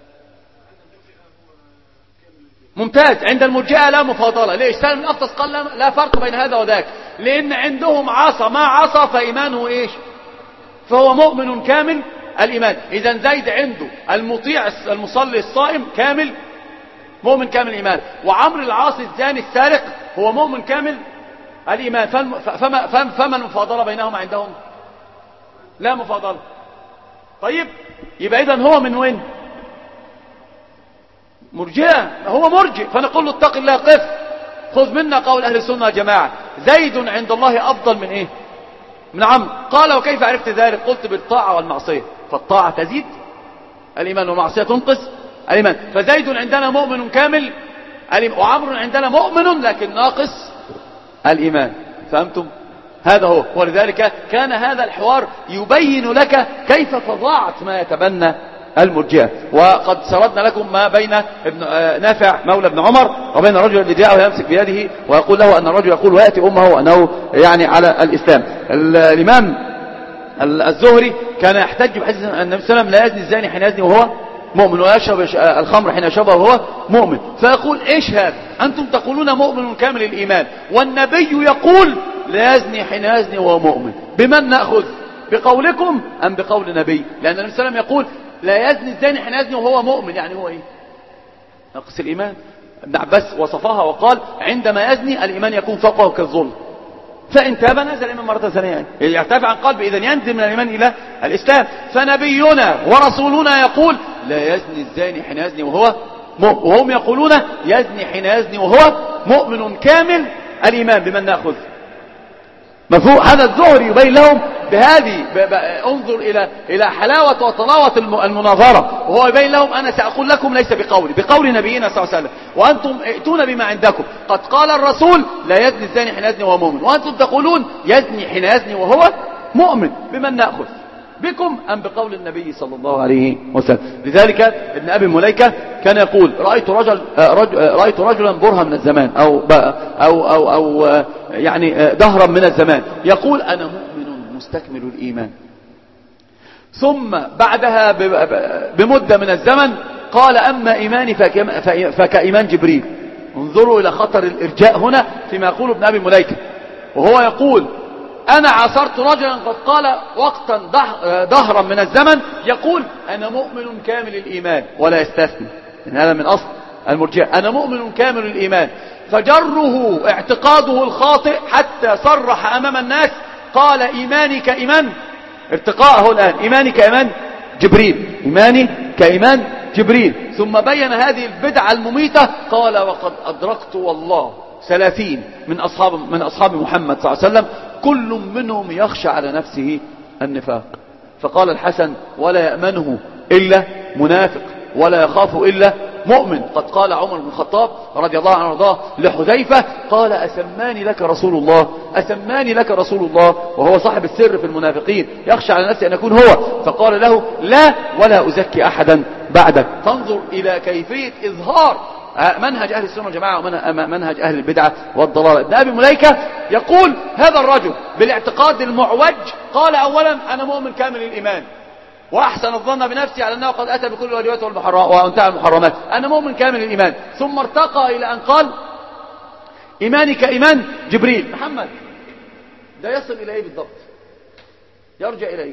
A: ممتاز. عند المرجئة لا مفاضلة. ليش؟ سالم بن أفطس قال لا فرق بين هذا وذاك، لأن عندهم عصى ما عصى فإيمانه إيش؟ فهو مؤمن كامل الإيمان. إذا زيد عنده المطيع المصلي الصائم كامل مؤمن كامل الإيمان، وعمر العاصي الزاني السارق هو مؤمن كامل الإيمان. فما, فما المفاضلة بينهم عندهم؟ لا مفاضلة. طيب يبقى إذن هو من وين؟ مرجئة. هو مرجئ، فنقول له اتق الله قف، خذ منا قول أهل السنة والجماعة زيد عند الله أفضل من إيه؟ من عمرو. قال وكيف عرفت ذلك؟ قلت بالطاعة والمعصية، فالطاعة تزيد الإيمان والمعصية تنقص الإيمان. فزيد عندنا مؤمن كامل وعمرو عندنا مؤمن لكن ناقص الإيمان. فهمتم؟ هذا هو. ولذلك كان هذا الحوار يبين لك كيف فظاعة ما يتبنى المرجئة. وقد سردنا لكم ما بين ابن نافع مولى ابن عمر وبين الرجل الذي جاء ويمسك بيده ويقول له أن الرجل يقول ويأتي أمه أنه يعني على الإسلام. الإمام الزهري كان يحتج بحديث أن النبي صلى الله عليه وسلم لا يزني الزاني حين يزني وهو مؤمن ويشرب الخمر حين يشربها وهو مؤمن. فيقول ايش هذا؟ أنتم تقولون مؤمن كامل الإيمان والنبي يقول لا يزني حين يزني وهو مؤمن. بمن نأخذ؟ بقولكم أم بقول النبي؟ لأن النبي صلى الله عليه وسلم يقول لا يزني الزاني حين يزني وهو مؤمن، يعني هو ايه؟ نقص الإيمان. ابن عباس وصفها وقال عندما يزني الإيمان يكون فوقه كالظلم، فإن تاب نزل الإيمان مرة ثانية، يعني يرتفع عن قلب إذن ينزل من الإيمان إلى الإسلام. فنبينا ورسولنا يقول لا يزني الزاني حين يزني وهو مؤمن، وهم يقولون يزني حين يزني وهو مؤمن كامل الإيمان. بمن نأخذ؟ مفهوم؟ هذا الزهري يبين لهم بهذه ب... ب... انظر إلى إلى حلاوة وطلاوة الم... المناظرة، وهو يبين لهم أنا سأقول لكم ليس بقولي، بقول نبينا صلى الله عليه وسلم، وأنتم ائتون بما عندكم. قد قال الرسول لا يزني الزاني حين يزني وهو مؤمن، وأنتم تقولون يزني حين يزني وهو مؤمن. بمن نأخذ؟ بكم أم بقول النبي صلى الله عليه وسلم؟ لذلك ابن أبي مليكة كان يقول رأيت رجل رجل رأيت رجلا برها من الزمان أو أو أو, أو يعني دهرا من الزمان يقول أنا مؤمن مستكمل الإيمان، ثم بعدها بمدة من الزمن قال أما إيماني فكإيمان جبريل. انظروا إلى خطر الإرجاء هنا فيما يقول ابن أبي مليكة، وهو يقول أنا عاصرت رجلا قد قال وقتا دهرا من الزمن يقول أنا مؤمن كامل الإيمان ولا يستثني، إن هذا من أصل المرجئة، أنا مؤمن كامل الإيمان. فجره اعتقاده الخاطئ حتى صرح أمام الناس قال إيماني كإيمان ارتقاءه الآن إيماني كإيمان جبريل، إيماني كإيمان جبريل. ثم بين هذه البدعة المميتة قال وقد أدركت والله ثلاثين من أصحاب من أصحاب محمد صلى الله عليه وسلم كل منهم يخشى على نفسه النفاق. فقال الحسن ولا يأمنه إلا منافق ولا يخاف إلا مؤمن. قد قال عمر بن الخطاب رضي الله عنه وارضاه لحذيفة قال أسماني لك رسول الله أسماني لك رسول الله، وهو صاحب السر في المنافقين يخشى على نفسه أن يكون هو، فقال له لا ولا أزكي أحدا بعدك. فانظر إلى كيفية إظهار منهج أهل السنة والجماعة ومنهج أهل البدعة والضلال. ابن أبي مليكة يقول هذا الرجل بالاعتقاد المعوج قال أولا أنا مؤمن كامل الإيمان وأحسن الظن بنفسي على أنه قد أتى بكل الواجبات وانتهى المحرمات، أنا مؤمن كامل الإيمان. ثم ارتقى إلى أن قال إيماني كإيمان جبريل. محمد ده يصل إلى إيه بالضبط؟ يرجع إلى إيه؟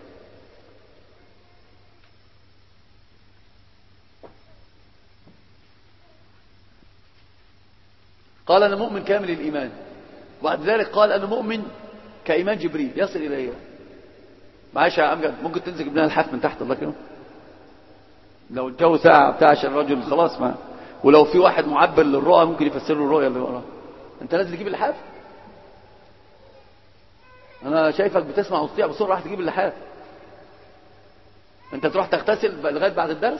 A: قال أنا مؤمن كامل الإيمان، وبعد ذلك قال أنا مؤمن كإيمان جبريل. يصل إلى إيه؟ معاش يا أمجد ممكن تنزل ابنها الحاف من تحت الله كده لو الجو ساعة بتاع عشان الرجل خلاص ما، ولو في واحد معبر للرؤى ممكن يفسر له الرؤية اللي وراه. أنت لازم تجيب اللحاف؟ أنا شايفك بتسمع وتطيع بسرعة راح تجيب اللحاف. أنت تروح تغتسل لغاية بعد الدرس؟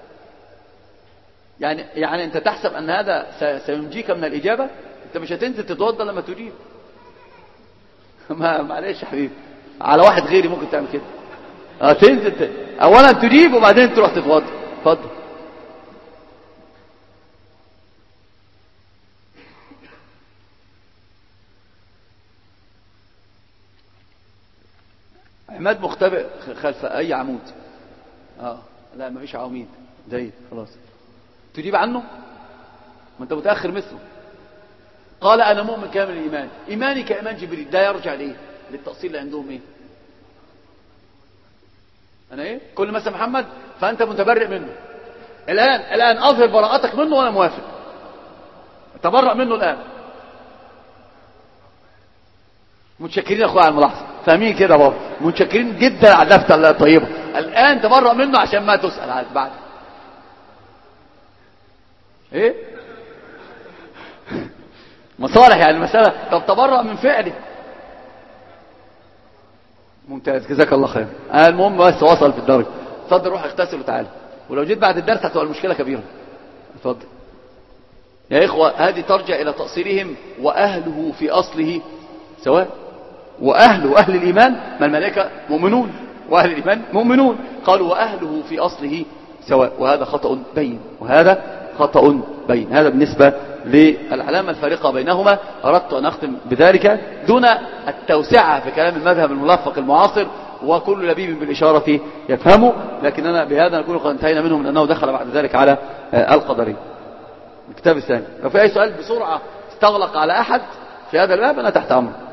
A: يعني يعني أنت تحسب أن هذا سينجيك من الإجابة؟ أنت مش هتنزل تتوضى لما تجيب. ما معلش يا حبيبي، على واحد غيري ممكن تعمل كده. اه تنزل اولا تجيب وبعدين تروح تتوضا. اتفضل. عماد مختبئ خلف اي عمود. اه لا مفيش عواميد زي خلاص تجيب عنه، ما انت متاخر مثله. قال انا مؤمن كامل الايمان، ايماني كايمان جبريل. ده يرجع لايه؟ للتاصيل اللي عندهم ايه؟ انا ايه كل مثل محمد فانت متبرئ منه. الان الان اظهر براءتك منه وانا موافق. تبرأ منه الان. متشكرين يا اخويا على الملاحظه، فاهمين كده برضه؟ متشكرين جدا على اللفته الطيبه. الان تبرأ منه عشان ما تسأل على بعد ايه مصالح يعني المساله. طب تبرأ من فعله. ممتاز جزاك الله خير. المهم بس وصل في الدرجه. اتفضل روح اغتسل وتعالى، ولو جيت بعد الدرس هتبقى المشكله كبيره. اتفضل يا اخوه. هذه ترجع الى تقصيرهم، واهله في اصله سواء. واهله واهل الايمان، ما الملائكه مؤمنون واهل الايمان مؤمنون، قالوا واهله في اصله سواء، وهذا خطأ بين وهذا خطأ بين. هذا بالنسبه للعلامه الفارقه بينهما. اردت ان اختم بذلك دون التوسعه في كلام المذهب الملفق المعاصر، وكل لبيب بالاشاره يفهمه، لكننا بهذا نكون قد انتهينا منه، من انه دخل بعد ذلك على القدرين. الكتاب الثاني. لو في اي سؤال بسرعه استغلق على احد في هذا الباب انا تحت امره.